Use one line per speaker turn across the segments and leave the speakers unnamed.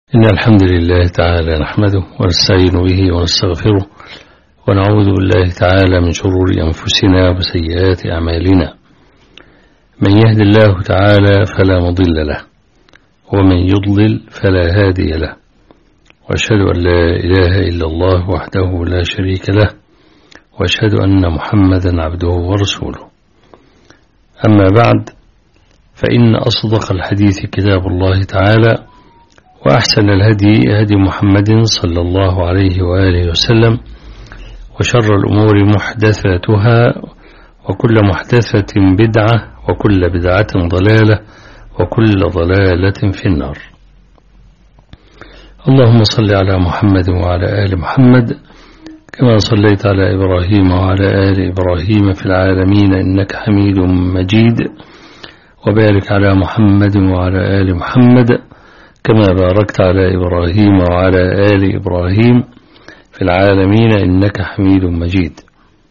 إن الحمد لله تعالى نحمده ونستعين به ونستغفره ونعوذ بالله تعالى من شرور أنفسنا وسيئات أعمالنا. من يهد الله تعالى فلا مضل له ومن يضلل فلا هادي له، وأشهد أن لا إله إلا الله وحده لا شريك له، وأشهد أن محمدا عبده ورسوله. أما بعد، فإن أصدق الحديث كتاب الله تعالى، وأحسن الهدي هدي محمد صلى الله عليه وآله وسلم، وشر الأمور محدثاتها، وكل محدثة بدعة، وكل بدعة ضلالة، وكل ضلالة في النار. اللهم صل على محمد وعلى آل محمد كما صليت على إبراهيم وعلى آل إبراهيم في العالمين إنك حميد مجيد، وبارك على محمد وعلى آل محمد كما باركت على إبراهيم وعلى آل إبراهيم في العالمين إنك حميد مجيد.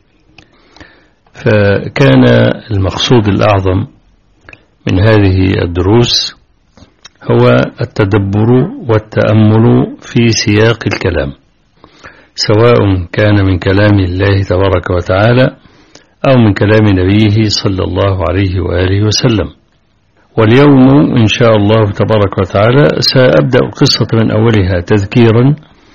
فكان المقصود الأعظم من هذه الدروس هو التدبر والتأمل في سياق الكلام، سواء كان من كلام الله تبارك وتعالى أو من كلام نبيه صلى الله عليه وآله وسلم. واليوم إن شاء الله تبارك وتعالى سأبدأ القصة من أولها تذكيرا،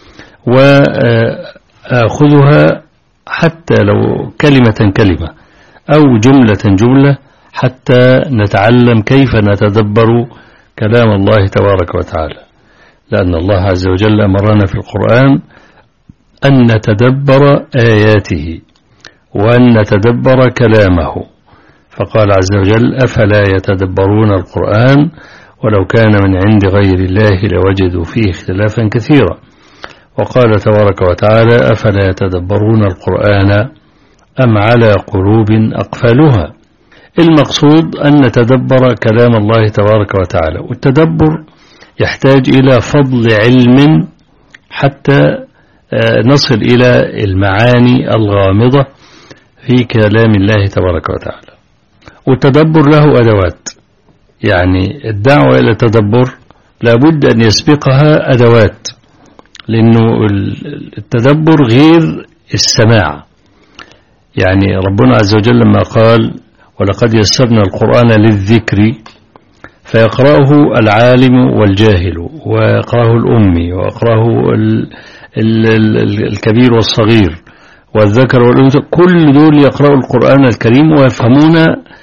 وأخذها حتى لو كلمة كلمة أو جملة جملة حتى نتعلم كيف نتدبر كلام الله تبارك وتعالى، لأن الله عز وجل أمرنا في القرآن أن نتدبر آياته وأن نتدبر كلامه، فقال عز وجل: أفلا يتدبرون القرآن ولو كان من عند غير الله لوجدوا فيه اختلافا كثيرا. وقال تبارك وتعالى: أفلا يتدبرون القرآن أم على قلوب أقفالها. المقصود أن نتدبر كلام الله تبارك وتعالى، والتدبر يحتاج إلى فضل علم حتى نصل إلى المعاني الغامضة في كلام الله تبارك وتعالى. والتدبر له أدوات، يعني الدعوة إلى التدبر لابد أن يسبقها أدوات، لأنه التدبر غير السماع. يعني ربنا عز وجل لما قال: ولقد يسرنا القرآن للذكر، فيقرأه العالم والجاهل، ويقرأه الأمي، ويقرأه الكبير والصغير، والذكر والأنثى، كل دول يقرأوا القرآن الكريم ويفهمون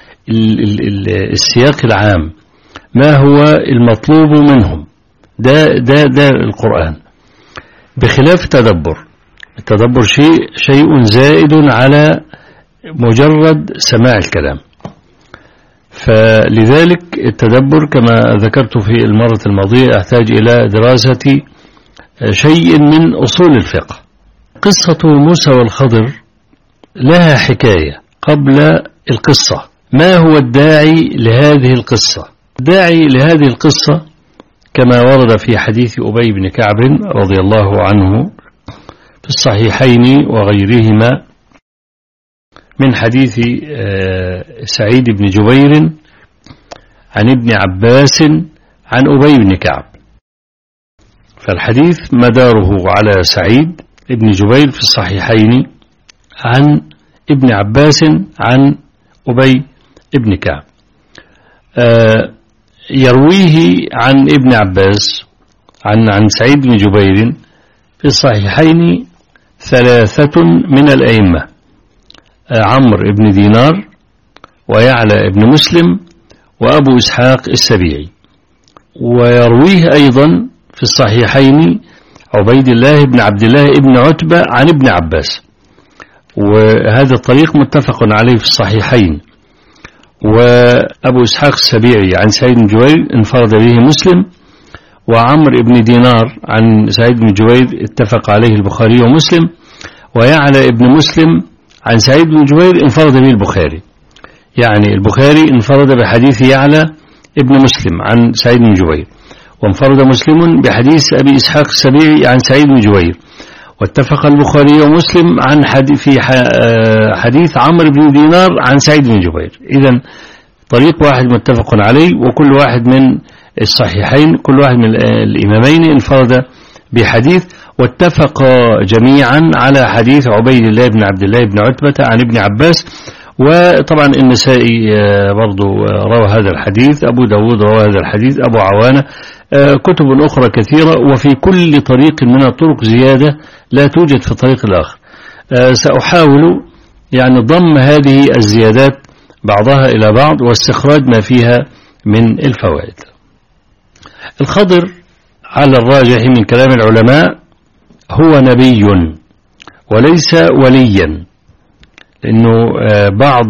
السياق العام، ما هو المطلوب منهم. ده القرآن، بخلاف التدبر شيء زائد على مجرد سماع الكلام. فلذلك التدبر كما ذكرت في المرة الماضية يحتاج إلى دراسة شيء من أصول الفقه. قصة موسى والخضر لها حكاية قبل القصة. ما هو الداعي لهذه القصة؟ الداعي لهذه القصة كما ورد في حديث أبي بن كعب رضي الله عنه في الصحيحين وغيرهما، من حديث سعيد بن جبير عن ابن عباس عن أبي بن كعب. فالحديث مداره على سعيد ابن جبير في الصحيحين عن ابن عباس عن أبي ابن كعب. يرويه عن ابن عباس عن سعيد بن جبير في الصحيحين ثلاثة من الأئمة: عمرو بن دينار، ويعلى بن مسلم، وأبو إسحاق السبيعي. ويرويه أيضا في الصحيحين عبيد الله بن عبد الله بن عتبة عن ابن عباس، وهذا الطريق متفق عليه في الصحيحين. وأبو إسحاق السبيعي عن سعيد بن جبير انفرد به مسلم، وعمرو بن دينار عن سعيد بن جبير اتفق عليه البخاري ومسلم، ويعلى ابن مسلم عن سعيد بن جبير انفرد به البخاري. يعني البخاري انفرد بحديث يعلى ابن مسلم عن سعيد بن جبير، وانفرد مسلم بحديث أبي إسحاق السبيعي عن سعيد بن جبير، واتفق البخاري ومسلم عن حديث عمرو بن دينار عن سعيد بن جبير. إذن طريق واحد متفق عليه، وكل واحد من الصحيحين كل واحد من الإمامين انفرد بحديث، واتفقا جميعا على حديث عبيد الله بن عبد الله بن عتبة عن ابن عباس. وطبعا النسائي برضو روى هذا الحديث، أبو داود روى هذا الحديث، أبو عوانة، كتب أخرى كثيرة، وفي كل طريق من الطرق زيادة لا توجد في الطريق الآخر. سأحاول يعني ضم هذه الزيادات بعضها إلى بعض واستخراج ما فيها من الفوائد. الخضر على الراجح من كلام العلماء هو نبي وليس وليا، لأنه بعض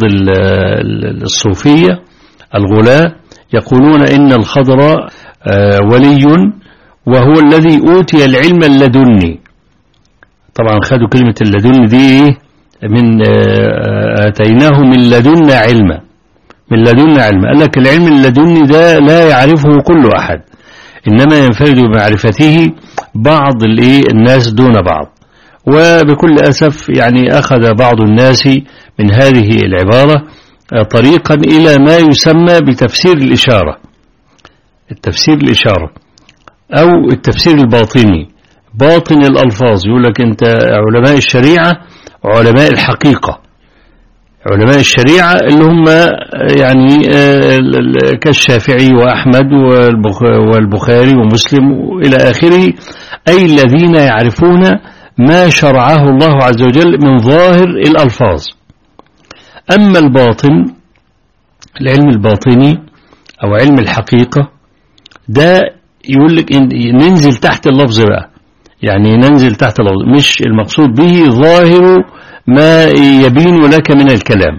الصوفية الغلاة يقولون إن الخضر ولي وهو الذي أوتي العلم اللدني. طبعا خدوا كلمة اللدن دي من آتيناه من لدنا علما، من لدنا علما. قال لك العلم اللدني ده لا يعرفه كل أحد، إنما ينفرد بمعرفته بعض الناس دون بعض. وبكل أسف يعني أخذ بعض الناس من هذه العبارة طريقا إلى ما يسمى بتفسير الإشارة، التفسير الإشارة أو التفسير الباطني، باطن الألفاظ. يقول لك أنت علماء الشريعة وعلماء الحقيقة. علماء الشريعة اللي هم يعني كالشافعي وأحمد والبخاري ومسلم إلى آخره، أي الذين يعرفون ما شرعه الله عز وجل من ظاهر الألفاظ. أما الباطن، العلم الباطني أو علم الحقيقة، ده يقول لك ننزل تحت اللفظ بقى، يعني ننزل تحت اللفظ، مش المقصود به ظاهر ما يبين لك من الكلام.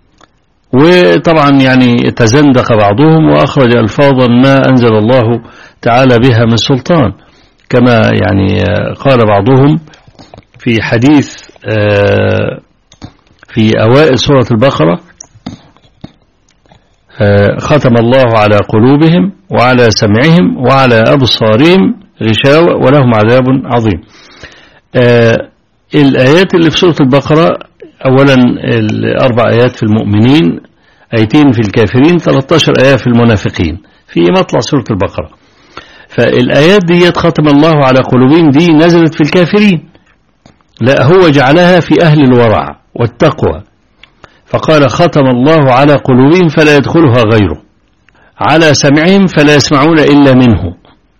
وطبعا يعني تزندق بعضهم وأخرج ألفاظا ما أنزل الله تعالى بها من سلطان، كما يعني قال بعضهم في حديث في أوائل سورة البقرة: ختم الله على قلوبهم وعلى سمعهم وعلى أبصارهم غشاوة ولهم عذاب عظيم. الآيات اللي في سورة البقرة، أولا الأربع آيات في المؤمنين، آيتين في الكافرين، 13 آية في المنافقين في مطلع سورة البقرة. فالآيات دي ختم الله على قلوبهم دي نزلت في الكافرين، لا هو جعلها في أهل الورع والتقوى، فقال ختم الله على قلوبهم فلا يدخلها غيره، على سمعهم فلا يسمعون إلا منه،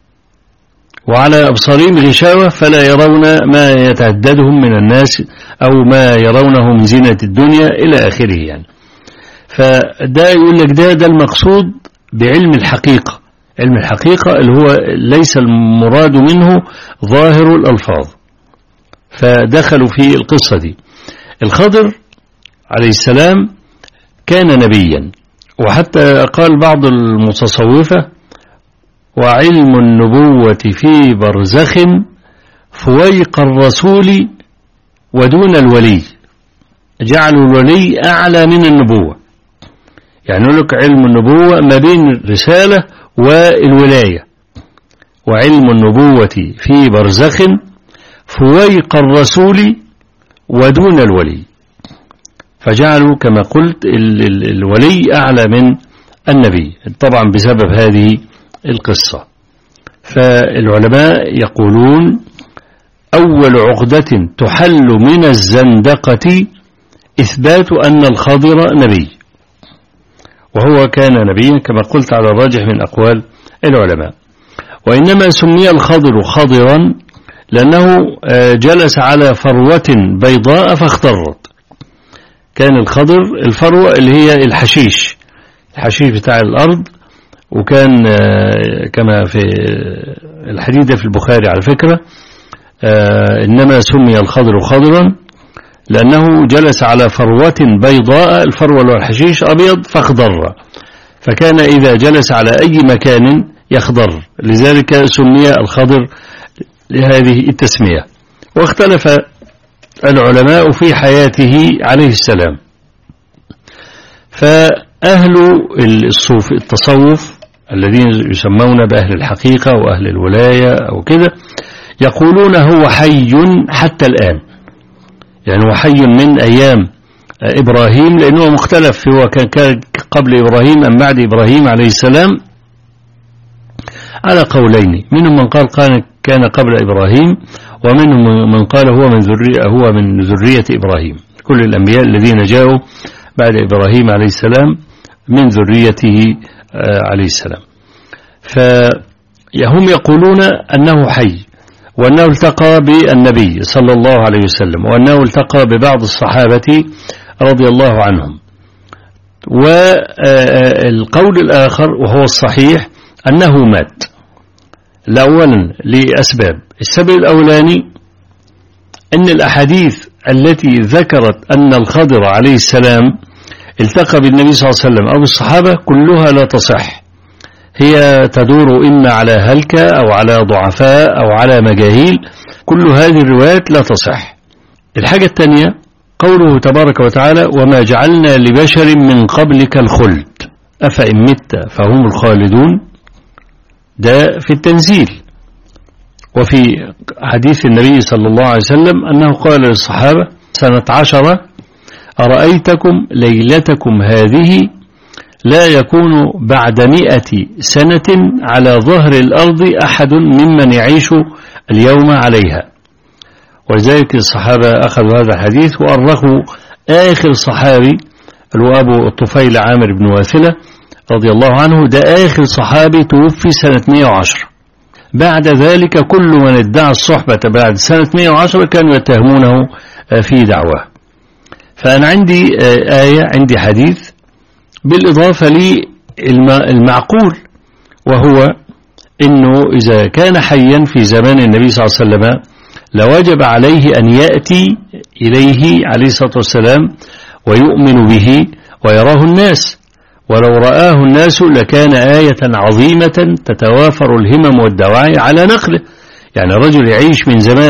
وعلى أبصارهم غشاوة فلا يرون ما يتعددهم من الناس أو ما يرونه من زينة الدنيا إلى آخره يعني. فده يقول لك ده المقصود بعلم الحقيقة. علم الحقيقة اللي هو ليس المراد منه ظاهر الألفاظ، فدخلوا في القصة دي. الخضر عليه السلام كان نبيا، وحتى قال بعض المتصوفة: وعلم النبوة في برزخ فويق الرسول ودون الولي، جعلوا الولي أعلى من النبوة. يعني يقول لك علم النبوة ما بين الرسالة والولاية، وعلم النبوة في برزخ فويق الرسول ودون الولي، فجعلوا كما قلت الولي أعلى من النبي، طبعا بسبب هذه القصة. فالعلماء يقولون: أول عقدة تحل من الزندقة إثبات أن الخضر نبي، وهو كان نبيا كما قلت على الراجح من أقوال العلماء. وإنما سمي الخضر خضرا لأنه جلس على فروة بيضاء فاخضرت. كان الخضر الفروة اللي هي الحشيش بتاع الأرض، وكان كما في الحديث في البخاري على فكرة، إنما سمي الخضر خضرا لأنه جلس على فروة بيضاء، الفروة والحشيش أبيض فاخضر، فكان إذا جلس على أي مكان يخضر، لذلك سمي الخضر لهذه التسمية. واختلف العلماء في حياته عليه السلام. فأهل التصوف الذين يسمون بأهل الحقيقة وأهل الولاية أو كده يقولون هو حي حتى الآن، يعني هو حي من أيام إبراهيم، لأنه مختلف هو كان قبل إبراهيم أم بعد إبراهيم عليه السلام. على قولين، منهم من قال كان قبل إبراهيم، ومنهم من قال هو من ذرية إبراهيم. كل الأنبياء الذين جاءوا بعد إبراهيم عليه السلام من ذريته عليه السلام. فهم يقولون أنه حي، وأنه التقى بالنبي صلى الله عليه وسلم، وأنه التقى ببعض الصحابة رضي الله عنهم. والقول الآخر وهو الصحيح أنه مات، أولا لأسباب. السبب الأولاني أن الأحاديث التي ذكرت أن الخضر عليه السلام التقى بالنبي صلى الله عليه وسلم أو بالصحابة كلها لا تصح، هي تدور إما على هلكة أو على ضعفاء أو على مجاهيل، كل هذه الروايات لا تصح. الحاجة الثانية قوله تبارك وتعالى وما جعلنا لبشر من قبلك الخلد أفإن مت فهم الخالدون، ده في التنزيل. وفي حديث النبي صلى الله عليه وسلم أنه قال للصحابة سنة 10 أرأيتكم ليلتكم هذه لا يكون بعد 100 سنة على ظهر الأرض أحد ممن يعيش اليوم عليها. ولذلك الصحابة أخذوا هذا الحديث وأرخوا آخر صحابي أبو الطفيل عامر بن واثلة رضي الله عنه، ده آخر صحابي توفي سنة 110. بعد ذلك كل من ادعى الصحبة بعد سنة 110 كانوا يتهمونه في دعواه. فأنا عندي حديث بالإضافة للمعقول، وهو إنه إذا كان حيا في زمان النبي صلى الله عليه وسلم لوجب عليه أن يأتي إليه عليه الصلاة والسلام ويؤمن به ويراه الناس، ولو رآه الناس لكان آية عظيمة تتوافر الهمم والدواعي على نقله. يعني رجل يعيش من زمان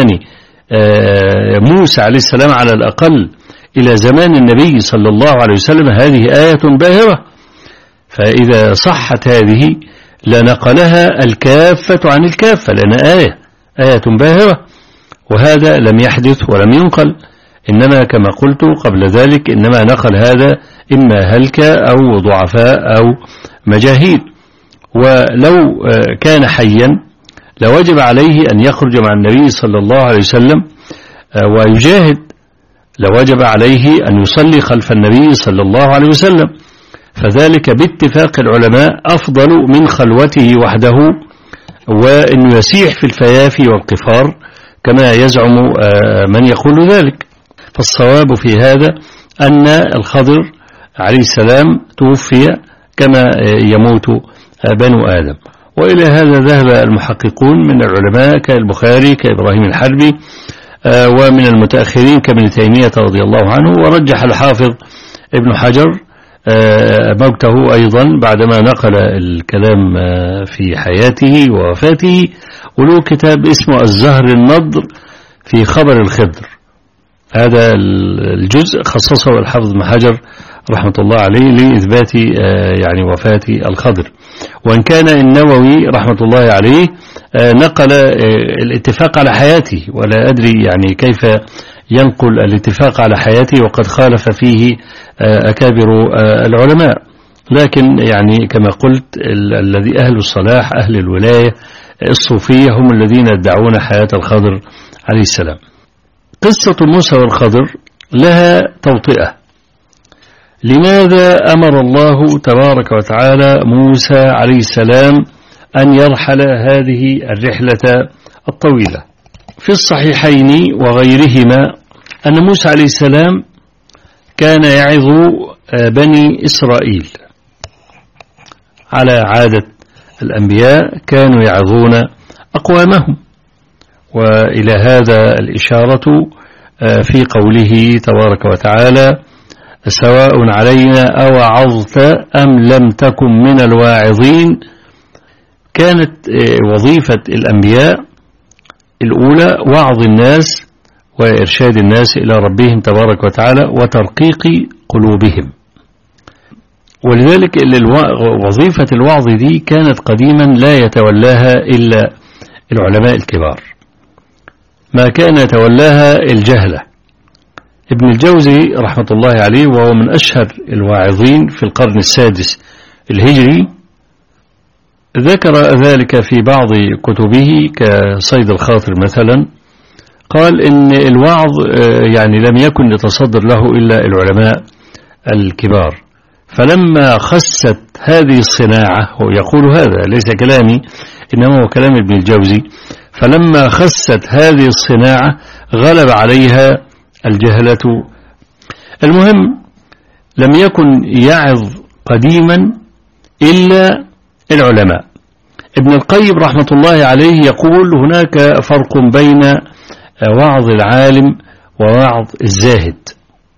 موسى عليه السلام على الأقل إلى زمان النبي صلى الله عليه وسلم، هذه آية باهرة. فإذا صحت هذه لنقلها الكافة عن الكافة، لأن آية باهرة، وهذا لم يحدث ولم ينقل، إنما كما قلت قبل ذلك إنما نقل هذا إما هلكة أو ضعفاء أو مجاهيل. ولو كان حيا لوجب عليه أن يخرج مع النبي صلى الله عليه وسلم ويجاهد، لوجب عليه أن يصلي خلف النبي صلى الله عليه وسلم، فذلك باتفاق العلماء أفضل من خلوته وحده وأنه يسيح في الفيافي والقفار كما يزعم من يقول ذلك. فالصواب في هذا أن الخضر عليه السلام توفي كما يموت بنو آدم. وإلى هذا ذهب المحققون من العلماء كالبخاري كإبراهيم الحربي، ومن المتأخرين كابن تيمية رضي الله عنه. ورجح الحافظ ابن حجر موته أيضا بعدما نقل الكلام في حياته ووفاته، وله كتاب اسمه الزهر النضر في خبر الخضر. هذا الجزء خصصه الحافظ ابن حجر رحمة الله عليه لإثبات يعني وفاة الخضر. وإن كان النووي رحمة الله عليه نقل الاتفاق على حياته، ولا أدري يعني كيف ينقل الاتفاق على حياته وقد خالف فيه أكابر العلماء. لكن يعني كما قلت الذي أهل الصلاح أهل الولاية الصوفية هم الذين يدعون حياة الخضر عليه السلام. قصة موسى والخضر لها توطئة. لماذا أمر الله تبارك وتعالى موسى عليه السلام أن يرحل هذه الرحلة الطويلة؟ في الصحيحين وغيرهما أن موسى عليه السلام كان يعظ بني إسرائيل على عادة الأنبياء، كانوا يعظون أقوامهم. وإلى هذا الإشارة في قوله تبارك وتعالى سواء علينا أوعظت أم لم تكن من الواعظين. كانت وظيفة الأنبياء الأولى وعظ الناس وإرشاد الناس إلى ربهم تبارك وتعالى وترقيق قلوبهم. ولذلك وظيفة الوعظ دي كانت قديما لا يتولاها إلا العلماء الكبار، ما كان يتولاها الجهلة. ابن الجوزي رحمة الله عليه وهو من أشهر الواعظين في القرن السادس الهجري ذكر ذلك في بعض كتبه كصيد الخاطر مثلا، قال إن الوعظ يعني لم يكن يتصدر له إلا العلماء الكبار، فلما خست هذه الصناعة، هو يقول هذا ليس كلامي إنما هو كلام ابن الجوزي، فلما خست هذه الصناعة غلب عليها الجهلة. المهم لم يكن يعظ قديما إلا العلماء. ابن القيم رحمة الله عليه يقول هناك فرق بين وعظ العالم ووعظ الزاهد.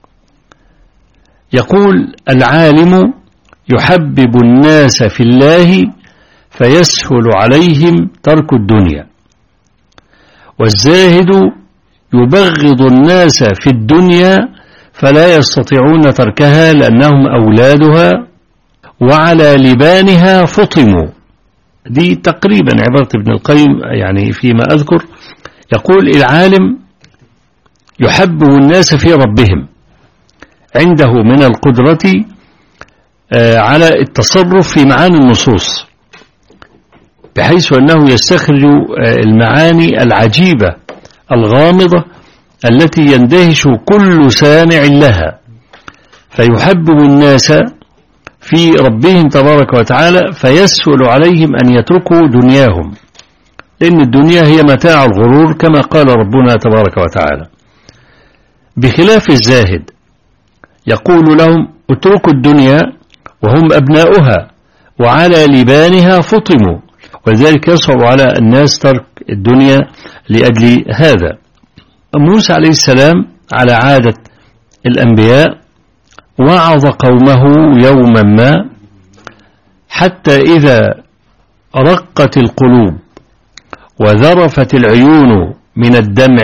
يقول العالم يحبب الناس في الله فيسهل عليهم ترك الدنيا، والزاهد يبغض الناس في الدنيا فلا يستطيعون تركها لأنهم أولادها وعلى لبانها فطموا. دي تقريبا عبارة ابن القيم يعني فيما أذكر. يقول العالم يحبب الناس في ربهم، عنده من القدرة على التصرف في معاني النصوص، بحيث أنه يستخرج المعاني العجيبة الغامضة التي يندهش كل سامع لها، فيحبب الناس في ربهم تبارك وتعالى فيسهل عليهم أن يتركوا دنياهم، لأن الدنيا هي متاع الغرور كما قال ربنا تبارك وتعالى. بخلاف الزاهد يقول لهم اتركوا الدنيا وهم أبناؤها وعلى لبانها فطموا، ولذلك يصعب على الناس ترك الدنيا لأجل هذا. موسى عليه السلام على عادة الأنبياء وعظ قومه يوما ما حتى إذا رقت القلوب وذرفت العيون من الدمع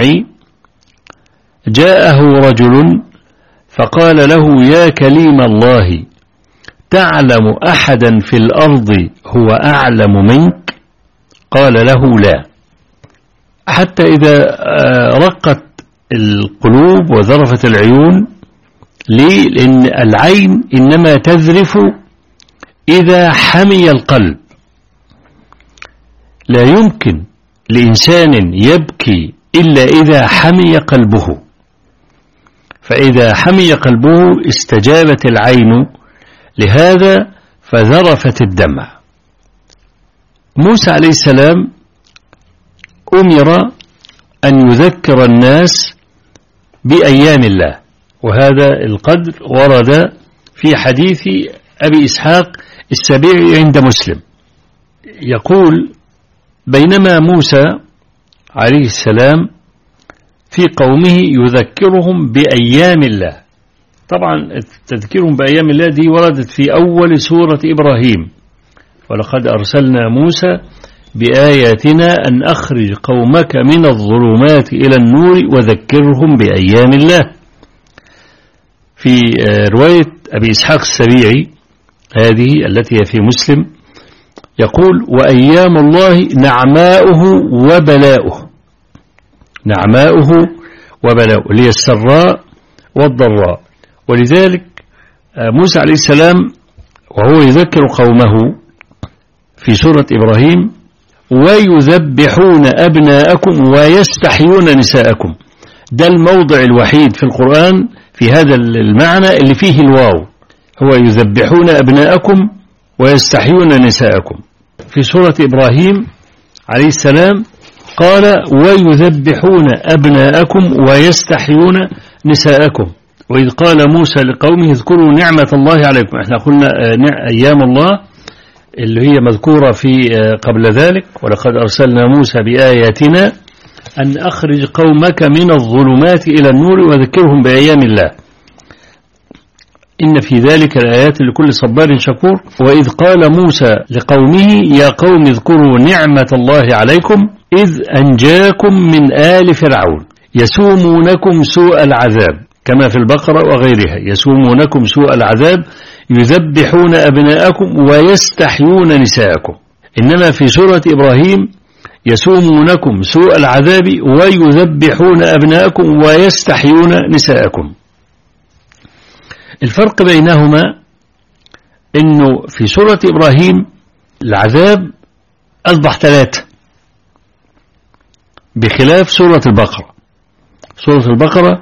جاءه رجل فقال له يا كليم الله تعلم أحدا في الأرض هو أعلم منك؟ قال له لا. حتى إذا رقت القلوب وذرفت العيون، ليه؟ لأن العين إنما تذرف إذا حمي القلب. لا يمكن لإنسان يبكي إلا إذا حمي قلبه، فإذا حمي قلبه استجابت العين لهذا فذرفت الدمع. موسى عليه السلام أمر أن يذكر الناس بأيام الله، وهذا القدر ورد في حديث أبي إسحاق السبيعي عند مسلم. يقول بينما موسى عليه السلام في قومه يذكرهم بأيام الله. طبعا تذكيرهم بأيام الله دي وردت في أول سورة إبراهيم، ولقد أرسلنا موسى بآياتنا أن أخرج قومك من الظلمات إلى النور وذكرهم بأيام الله. في رواية أبي إسحاق السبيعي هذه التي هي في مسلم يقول وأيام الله نعماؤه وبلاؤه، نعماؤه وبلاؤه لي السراء والضراء. ولذلك موسى عليه السلام وهو يذكر قومه في سورة إبراهيم ويذبحون أبناءكم ويستحيون نساءكم، ده الموضع الوحيد في القرآن في هذا المعنى اللي فيه الواو، هو يذبحون أبناءكم ويستحيون نساءكم. في سورة إبراهيم عليه السلام قال ويذبحون أبناءكم ويستحيون نساءكم. وإذ قال موسى لقومه اذكروا نعمة الله عليكم، احنا قلنا أيام الله اللي هي مذكورة في قبل ذلك ولقد أرسلنا موسى بآياتنا أن أخرج قومك من الظلمات إلى النور وذكرهم بأيام الله إن في ذلك الآيات لكل صبار شكور. وإذ قال موسى لقومه يا قوم اذكروا نعمة الله عليكم إذ أنجاكم من آل فرعون يسومونكم سوء العذاب، كما في البقرة وغيرها، يسومونكم سوء العذاب يذبحون أبناءكم ويستحيون نساءكم. إنما في سورة إبراهيم يسومونكم سوء العذاب ويذبحون أبناءكم ويستحيون نساءكم. الفرق بينهما إنه في سورة إبراهيم العذاب أصبح 3 بخلاف سورة البقرة. سورة البقرة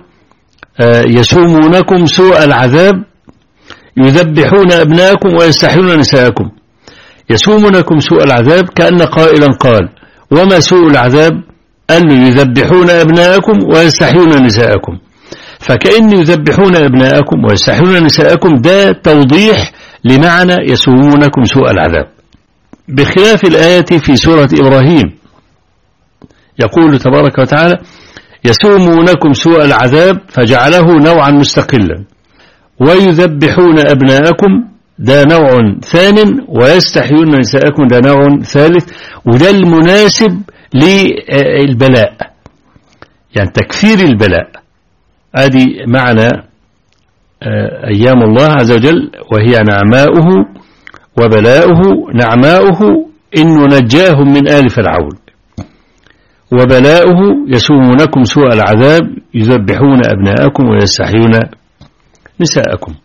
يسومونكم سوء العذاب يذبحون أبناءكم ويستحيون نساءكم. يسومونكم سوء العذاب كأن قائلا قال وما سوء العذاب؟ قال يذبحون أبناءكم ويستحيون نساءكم. فكأن يذبحون أبناءكم ويستحيون نساءكم ده توضيح لمعنى يسومونكم سوء العذاب، بخلاف الآية في سورة إبراهيم يقول تبارك وتعالى يسومونكم سوء العذاب فجعله نوعا مستقلا، ويذبحون أبناءكم ده نوع ثان، ويستحيون نساءكم ده نوع ثالث. وده المناسب للبلاء، يعني تكفير البلاء. هذه معنى أيام الله عز وجل وهي نعماؤه وبلاؤه. نعماؤه إنه نجاهم من آل فرعون، وبلاؤه يسومونكم سوء العذاب يذبحون أبناءكم ويستحيون نساءكم.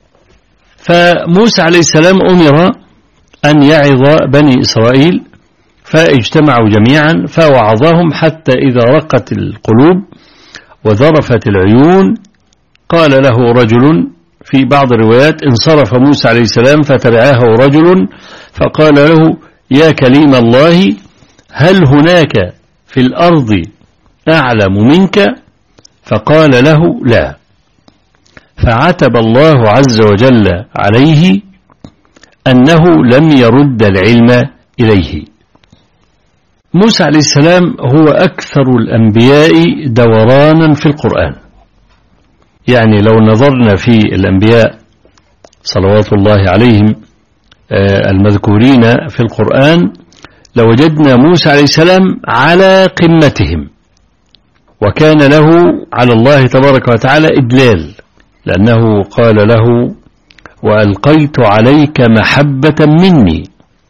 فموسى عليه السلام أمر أن يعظ بني إسرائيل، فاجتمعوا جميعا فوعظهم حتى إذا رقت القلوب وذرفت العيون قال له رجل، في بعض الروايات انصرف موسى عليه السلام فتبعه رجل فقال له يا كليم الله هل هناك في الأرض أعلم منك؟ فقال له لا. فعتب الله عز وجل عليه أنه لم يرد العلم إليه. موسى عليه السلام هو أكثر الأنبياء دورانا في القرآن. يعني لو نظرنا في الأنبياء صلوات الله عليهم المذكورين في القرآن لوجدنا موسى عليه السلام على قمتهم، وكان له على الله تبارك وتعالى إدلال، لأنه قال له وألقيت عليك محبة مني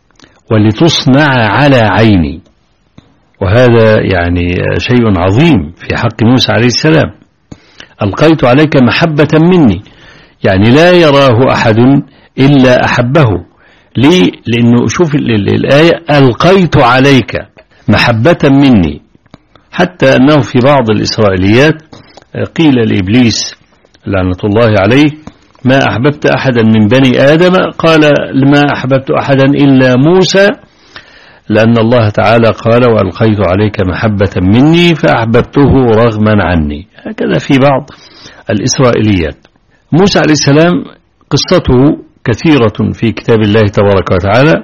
ولتصنع على عيني. وهذا يعني شيء عظيم في حق موسى عليه السلام. ألقيت عليك محبة مني، يعني لا يراه أحد إلا أحبه. ليه؟ لأنه شوف الآية ألقيت عليك محبة مني، حتى أنه في بعض الإسرائيليات قيل لإبليس لعنة الله عليه ما أحببت أحدا من بني آدم، قال ما أحببت أحدا إلا موسى، لأن الله تعالى قال وألقيت عليك محبة مني فأحببته رغما عني. هكذا في بعض الإسرائيليات. موسى عليه السلام قصته كثيرة في كتاب الله تبارك وتعالى،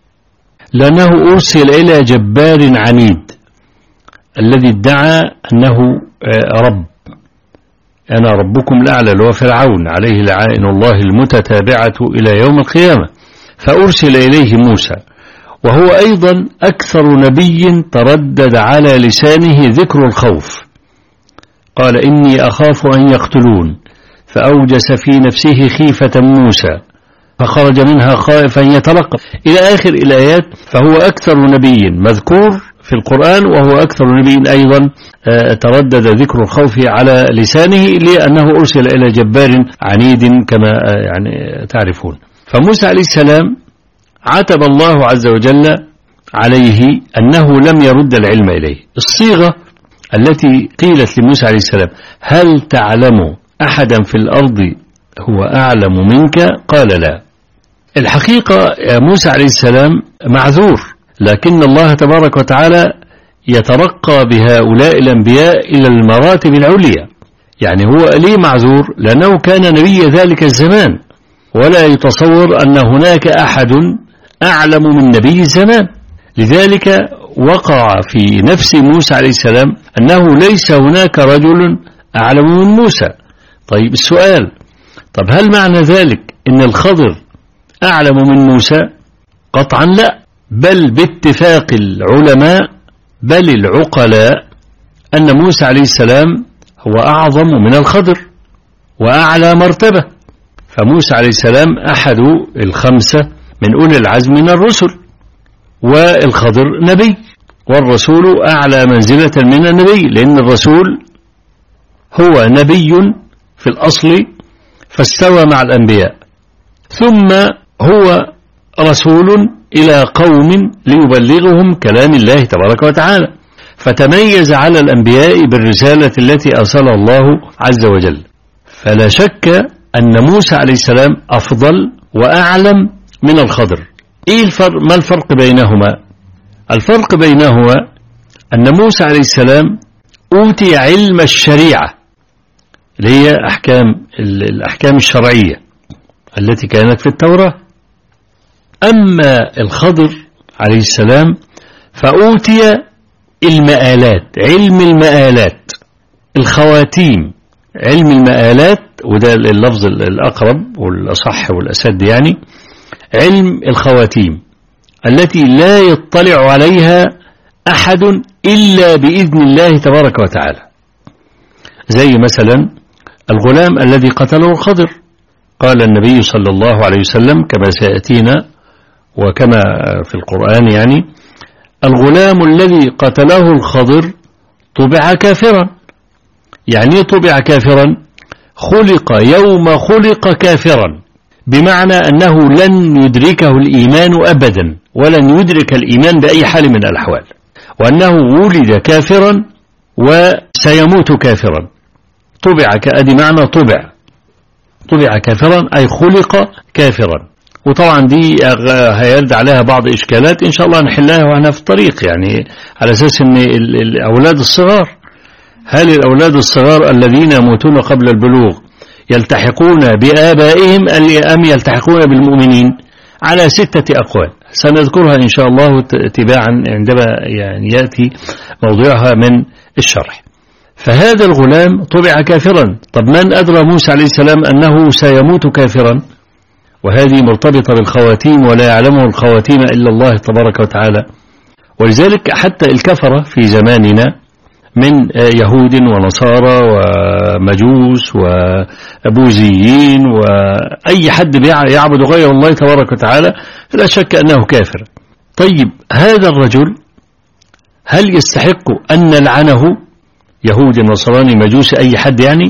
لأنه أرسل إلى جبار عنيد الذي ادعى أنه رب، أنا ربكم الأعلى، اللي هو فرعون عليه لعائن الله المتتابعة إلى يوم القيامة. فأرسل إليه موسى، وهو أيضا أكثر نبي تردد على لسانه ذكر الخوف. قال إني أخاف أن يقتلون، فأوجس في نفسه خيفة موسى فخرج منها خائفا يترقب إلى آخر الآيات. فهو أكثر نبي مذكور في القرآن، وهو أكثر نبي أيضا تردد ذكر الخوف على لسانه، لأنه أرسل إلى جبار عنيد كما يعني تعرفون. فموسى عليه السلام عتب الله عز وجل عليه أنه لم يرد العلم إليه. الصيغة التي قيلت لموسى عليه السلام هل تعلم أحدا في الأرض هو أعلم منك؟ قال لا. الحقيقة موسى عليه السلام معذور، لكن الله تبارك وتعالى يترقى بهؤلاء الأنبياء إلى المراتب العليا. يعني هو ليه معذور؟ لأنه كان نبي ذلك الزمان، ولا يتصور أن هناك أحد أعلم من نبي الزمان. لذلك وقع في نفس موسى عليه السلام أنه ليس هناك رجل أعلم من موسى. طيب السؤال، طب هل معنى ذلك أن الخضر أعلم من موسى؟ قطعا لا، بل باتفاق العلماء بل العقلاء أن موسى عليه السلام هو أعظم من الخضر وأعلى مرتبة. فموسى عليه السلام أحد الخمسة من أولي العزم من الرسل، والخضر نبي، والرسول أعلى منزلة من النبي، لأن الرسول هو نبي في الأصل فاستوى مع الأنبياء، ثم هو رسول إلى قوم ليبلغهم كلام الله تبارك وتعالى، فتميز على الأنبياء بالرسالة التي أرسلها الله عز وجل. فلا شك أن موسى عليه السلام أفضل وأعلم من الخضر. ما الفرق بينهما؟ الفرق بينهما أن موسى عليه السلام أوتي علم الشريعة اللي هي الأحكام الشرعية التي كانت في التوراة. أما الخضر عليه السلام فأوتي المآلات، علم المآلات، الخواتيم، علم المآلات، وده اللفظ الأقرب والأصح والأسد، يعني علم الخواتيم التي لا يطلع عليها أحد إلا بإذن الله تبارك وتعالى، زي مثلا الغلام الذي قتله الخضر. قال النبي صلى الله عليه وسلم كما سيأتينا وكما في القرآن، يعني الغلام الذي قتله الخضر طبع كافرا. يعني طبع كافرا؟ خلق يوم خلق كافرا، بمعنى أنه لن يدركه الإيمان أبدا، ولن يدرك الإيمان بأي حال من الأحوال، وأنه ولد كافرا وسيموت كافرا. طبع كأدي معنى طبع كافرا أي خلق كافرا. وطبعا دي هيرد عليها بعض إشكالات إن شاء الله نحلها وأنا في الطريق، يعني على أساس أن الأولاد الصغار، هل الأولاد الصغار الذين يموتون قبل البلوغ يلتحقون بآبائهم أم يلتحقون بالمؤمنين؟ على 6 أقوال سنذكرها إن شاء الله تباعا عندما يعني يأتي موضوعها من الشرح. فهذا الغلام طبع كافرا. طب من أدرى موسى عليه السلام أنه سيموت كافرا؟ وهذه مرتبطة بالخواتيم، ولا يعلمه الخواتيم إلا الله تبارك وتعالى. ولذلك حتى الكفرة في زماننا من يهود ونصارى ومجوس وبوذيين وأي حد يعبد غير الله تبارك وتعالى لا شك أنه كافر. طيب هذا الرجل هل يستحق أن نلعنه؟ يهودي نصراني مجوسي أي حد يعني؟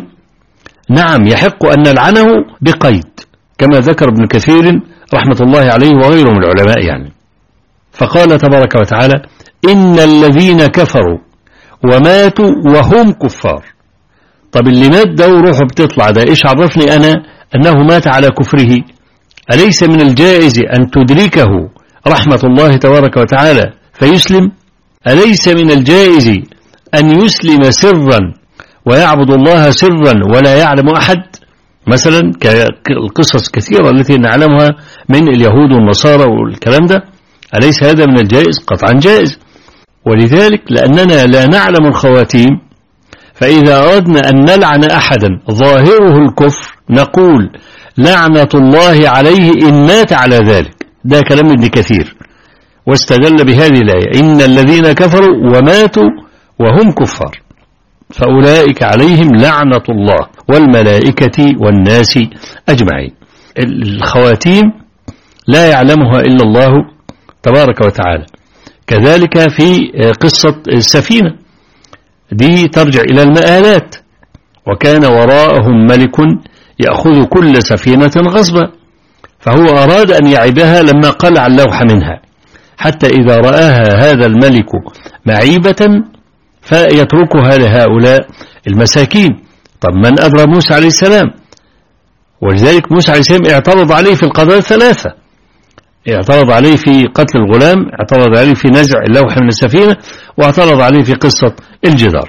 نعم يحق أن نلعنه بقيد، كما ذكر ابن كثير رحمة الله عليه وغيره من العلماء يعني. فقال تبارك وتعالى إن الذين كفروا وماتوا وهم كفار. طب اللي مات ده وروحه بتطلع ده إيش عرفني أنا أنه مات على كفره؟ أليس من الجائز أن تدركه رحمة الله تبارك وتعالى فيسلم؟ أليس من الجائز أن يسلم سرا ويعبد الله سرا ولا يعلم أحد؟ مثلا كالقصص كثيرة التي نعلمها من اليهود والنصارى والكلام ده، أليس هذا من الجائز؟ قطعا جائز. ولذلك لأننا لا نعلم الخواتيم، فإذا أردنا أن نلعن أحدا ظاهره الكفر نقول لعنة الله عليه إن مات على ذلك. ده كلام ابن كثير، واستدل بهذه الآية إن الذين كفروا وماتوا وهم كفار فأولئك عليهم لعنة الله والملائكة والناس أجمعين. الخواتيم لا يعلمها إلا الله تبارك وتعالى. كذلك في قصة السفينة دي ترجع إلى المآلات، وكان وراءهم ملك يأخذ كل سفينة غصبا، فهو أراد أن يعيبها لما قلع اللوح منها، حتى إذا رآها هذا الملك معيبة فيتركها لهؤلاء المساكين. طب من أدرى موسى عليه السلام؟ ولذلك موسى عليه السلام اعترض عليه في القضايا 3، اعترض عليه في قتل الغلام، اعترض عليه في نزع اللوح من السفينة، واعترض عليه في قصة الجدار.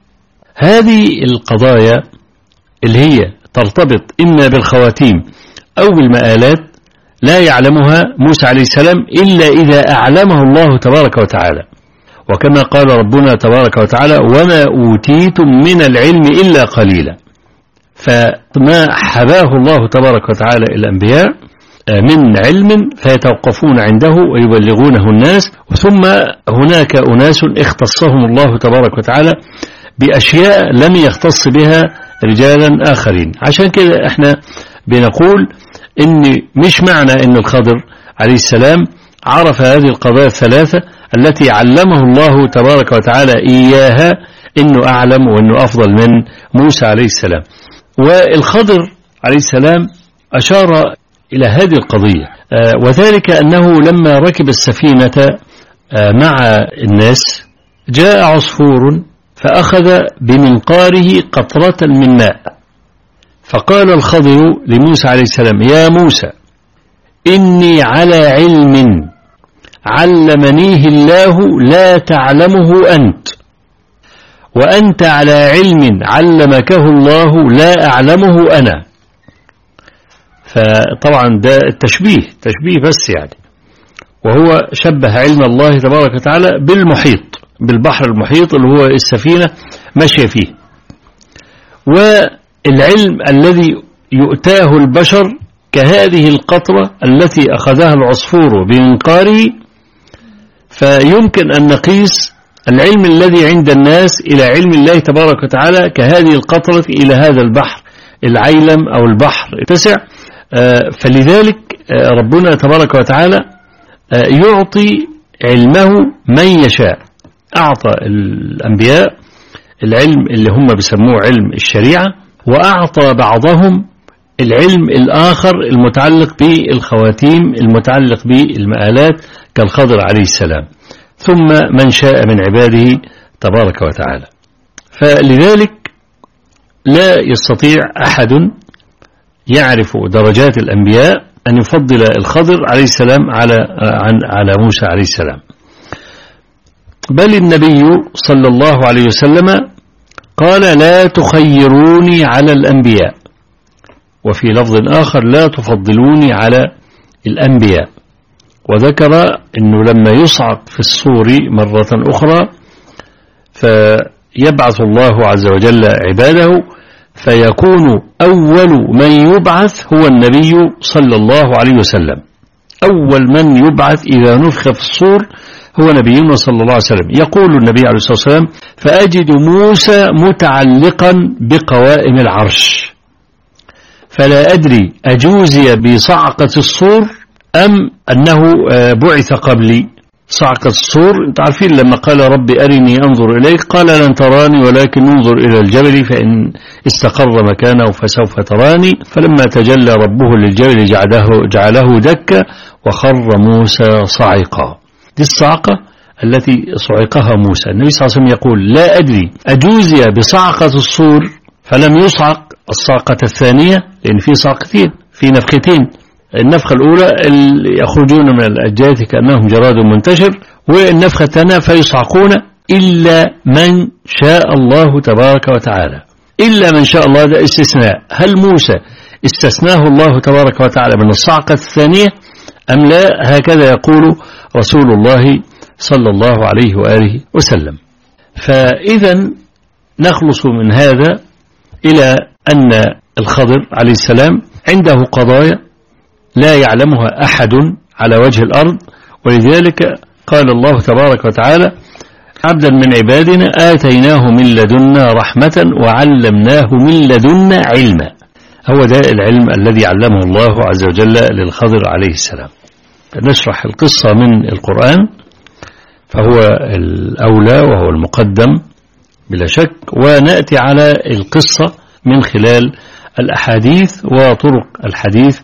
هذه القضايا اللي هي ترتبط إما بالخواتيم أو بالمآلات لا يعلمها موسى عليه السلام إلا إذا أعلمه الله تبارك وتعالى، وكما قال ربنا تبارك وتعالى وما أوتيتم من العلم إلا قليلا. فما حباه الله تبارك وتعالى الأنبياء من علم فيتوقفون عنده ويبلغونه الناس، ثم هناك أناس اختصهم الله تبارك وتعالى بأشياء لم يختص بها رجالا آخرين. عشان كده احنا بنقول إن مش معنى إن الخضر عليه السلام عرف هذه القضايا 3 التي علمه الله تبارك وتعالى إياها إنه أعلم وإنه أفضل من موسى عليه السلام. والخضر عليه السلام أشار إلى هذه القضية. وذلك أنه لما ركب السفينة مع الناس جاء عصفور فأخذ بمنقاره قطرة من ماء، فقال الخضر لموسى عليه السلام: يا موسى إني على علم علمنيه الله لا تعلمه أنت، وأنت على علم علمكه الله لا أعلمه أنا. فطبعا ده التشبيه بس يعني، وهو شبه علم الله تبارك وتعالى بالمحيط، بالبحر المحيط اللي هو السفينة ماشية فيه. والعلم الذي يؤتاه البشر كهذه القطرة التي أخذها العصفور بمنقاره، فيمكن أن نقيس العلم الذي عند الناس إلى علم الله تبارك وتعالى كهذه القطرة إلى هذا البحر العيلم أو البحر التسع. فلذلك ربنا تبارك وتعالى يعطي علمه من يشاء. أعطى الأنبياء العلم اللي هم بيسموه علم الشريعة، وأعطى بعضهم العلم الآخر المتعلق بالخواتيم، المتعلق بالمآلات كالخضر عليه السلام، ثم من شاء من عباده تبارك وتعالى. فلذلك لا يستطيع أحد يعرف درجات الأنبياء أن يفضل الخضر عليه السلام على موسى عليه السلام. بل النبي صلى الله عليه وسلم قال: لا تخيروني على الأنبياء، وفي لفظ آخر: لا تفضلوني على الأنبياء. وذكر أنه لما يصعق في الصور مرة أخرى فيبعث الله عز وجل عباده، فيكون أول من يبعث هو النبي صلى الله عليه وسلم. أول من يبعث إذا نفخ في الصور هو نبينا صلى الله عليه وسلم. يقول النبي عليه الصلاة والسلام: فأجد موسى متعلقا بقوائم العرش، فلا أدري أجوزي بصعقة الصور أم أنه بعث قبلي. صعقة الصور أنتم عارفين لما قال: رب أرني أنظر إليك، قال: لن تراني ولكن انظر إلى الجبل فإن استقر مكانه فسوف تراني. فلما تجلى ربه للجبل جعله دكا وخر موسى صعقا. دي الصعقة التي صعقها موسى. النبي صلى الله عليه وسلم يقول: لا أدري أجوزي بصعقة الصور، فلم يصعق الصعقة الثانية، لأن في صعقتين، في نفختين. النفخة الأولى يخرجون من الأجداث كأنهم جراد منتشر، والنفخة الثانية فيصعقون إلا من شاء الله تبارك وتعالى. إلا من شاء الله ده استثناء. هل موسى استثناه الله تبارك وتعالى من الصعقة الثانية أم لا؟ هكذا يقول رسول الله صلى الله عليه وآله وسلم. فإذا نخلص من هذا إلى أن الخضر عليه السلام عنده قضايا لا يعلمها أحد على وجه الأرض، ولذلك قال الله تبارك وتعالى: عبدا من عبادنا آتيناه من لدنا رحمة وعلمناه من لدنا علما. هو ده العلم الذي علمه الله عز وجل للخضر عليه السلام. نشرح القصة من القرآن، فهو الأولى وهو المقدم بلا شك، ونأتي على القصة من خلال الأحاديث وطرق الحديث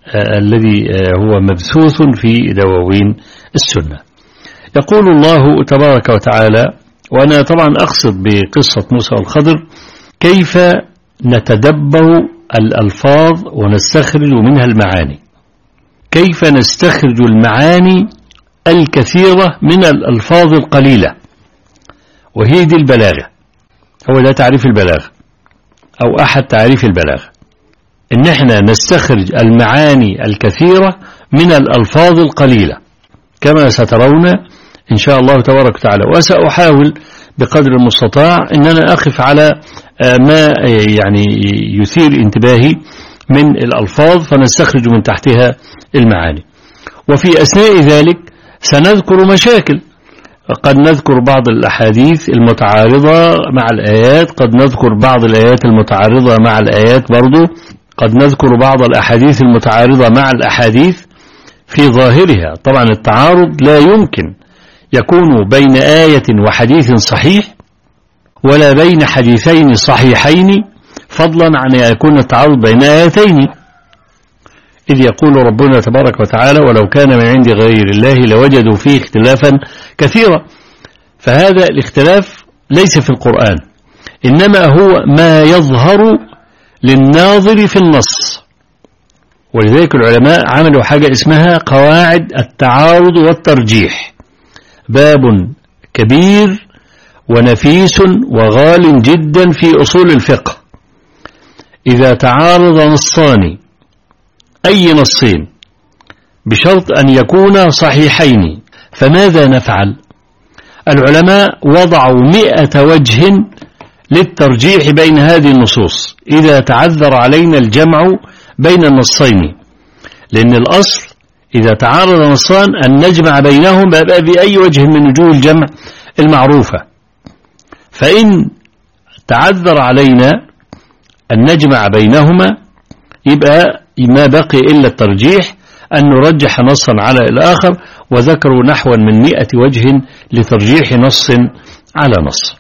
الذي هو مبثوث في دواوين السنة. يقول الله تبارك وتعالى، وأنا طبعا أقصد بقصة موسى والخضر كيف نتدبر الألفاظ ونستخرج منها المعاني، كيف نستخرج المعاني الكثيرة من الألفاظ القليلة، وهي دي البلاغة. هو ده تعريف البلاغة أو أحد تعريف البلاغة، إن احنا نستخرج المعاني الكثيرة من الألفاظ القليلة كما سترون إن شاء الله تبارك وتعالى. وسأحاول بقدر المستطاع أن أنا أقف على ما يعني يثير انتباهي من الألفاظ فنستخرج من تحتها المعاني. وفي أثناء ذلك سنذكر مشاكل، قد نذكر بعض الأحاديث المتعارضة مع الآيات، قد نذكر بعض الآيات المتعارضة مع الآيات برضو، قد نذكر بعض الأحاديث المتعارضة مع الأحاديث في ظاهرها. طبعا التعارض لا يمكن يكون بين آية وحديث صحيح، ولا بين حديثين صحيحين، فضلا عن أن يكون التعارض بين آيتين. إذ يقول ربنا تبارك وتعالى ولو كان من عند غير الله لوجدوا فيه اختلافا كثيرا. فهذا الاختلاف ليس في القرآن، إنما هو ما يظهر للناظر في النص. ولذلك العلماء عملوا حاجة اسمها قواعد التعارض والترجيح، باب كبير ونفيس وغال جدا في أصول الفقه. إذا تعارض نصان، أي نصين، بشرط أن يكونا صحيحين، فماذا نفعل؟ العلماء وضعوا 100 وجه للترجيح بين هذه النصوص إذا تعذر علينا الجمع بين النصين، لأن الأصل إذا تعارض نصان أن نجمع بينهما بأي وجه من وجوه الجمع المعروفة. فإن تعذر علينا أن نجمع بينهما يبقى ما بقي إلا الترجيح، أن نرجح نصا على الآخر، وذكروا نحو من 100 وجه لترجيح نص على نص.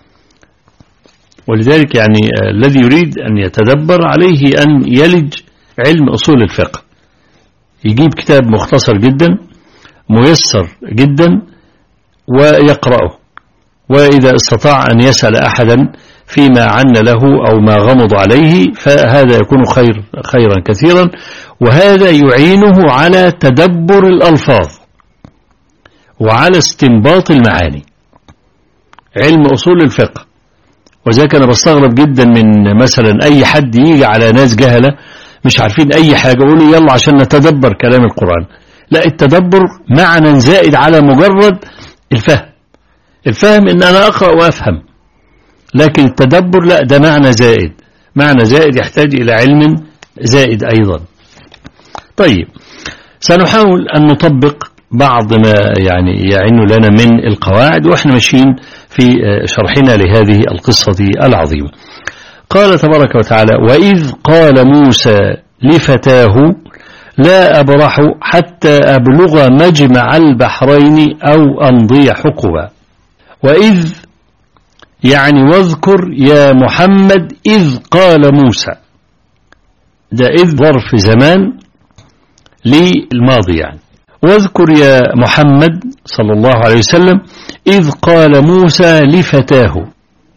ولذلك يعني الذي يريد أن يتدبر عليه أن يلج علم أصول الفقه، يجيب كتاب مختصر جدا ميسر جدا ويقرأه، وإذا استطاع أن يسأل أحدا فيما عن له أو ما غمض عليه فهذا يكون خيرا كثيرا، وهذا يعينه على تدبر الألفاظ وعلى استنباط المعاني. علم أصول الفقه. وذلك أنا بستغرب جدا من مثلا أي حد يجي على ناس جهلة مش عارفين أي حاجة يقولوا يلا عشان نتدبر كلام القرآن. لا، التدبر معنى زائد على مجرد الفهم. الفهم إن أنا أقرأ وأفهم، لكن التدبر لا، ده معنى زائد، معنى زائد يحتاج إلى علم زائد أيضا. طيب، سنحاول أن نطبق بعض ما يعني يعين لنا من القواعد وإحنا ماشيين في شرحنا لهذه القصة العظيمة. قال تبارك وتعالى: وإذ قال موسى لفتاه لا أبرح حتى أبلغ مجمع البحرين أو أمضي حقبا. وإذ يعني واذكر يا محمد إذ قال موسى، ده إذ ظرف زمان للماضي يعني. واذكر يا محمد صلى الله عليه وسلم إذ قال موسى لفتاه.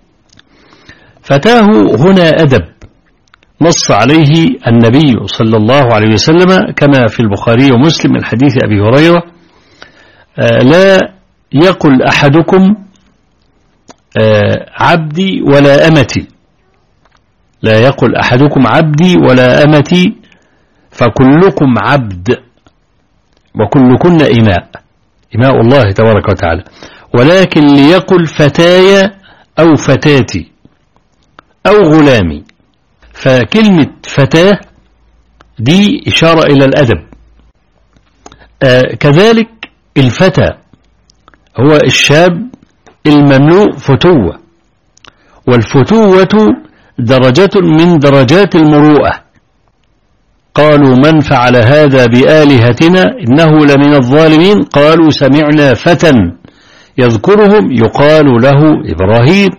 فتاه هنا أدب نص عليه النبي صلى الله عليه وسلم كما في البخاري ومسلم من حديث أبي هريرة: لا يقل أحدكم عبدي ولا أمتي، لا يقل أحدكم عبدي ولا أمتي، فكلكم عبد وكلكن إماء الله تبارك وتعالى، ولكن ليقل فتاي أو فتاتي أو غلامي. فكلمة فتاة دي إشارة إلى الأدب. كذلك الفتى هو الشاب المملوء فتوة، والفتوة درجة من درجات المروءة. قالوا: من فعل هذا بآلهتنا إنه لمن الظالمين. قالوا: سمعنا فتى يذكرهم يقال له إبراهيم.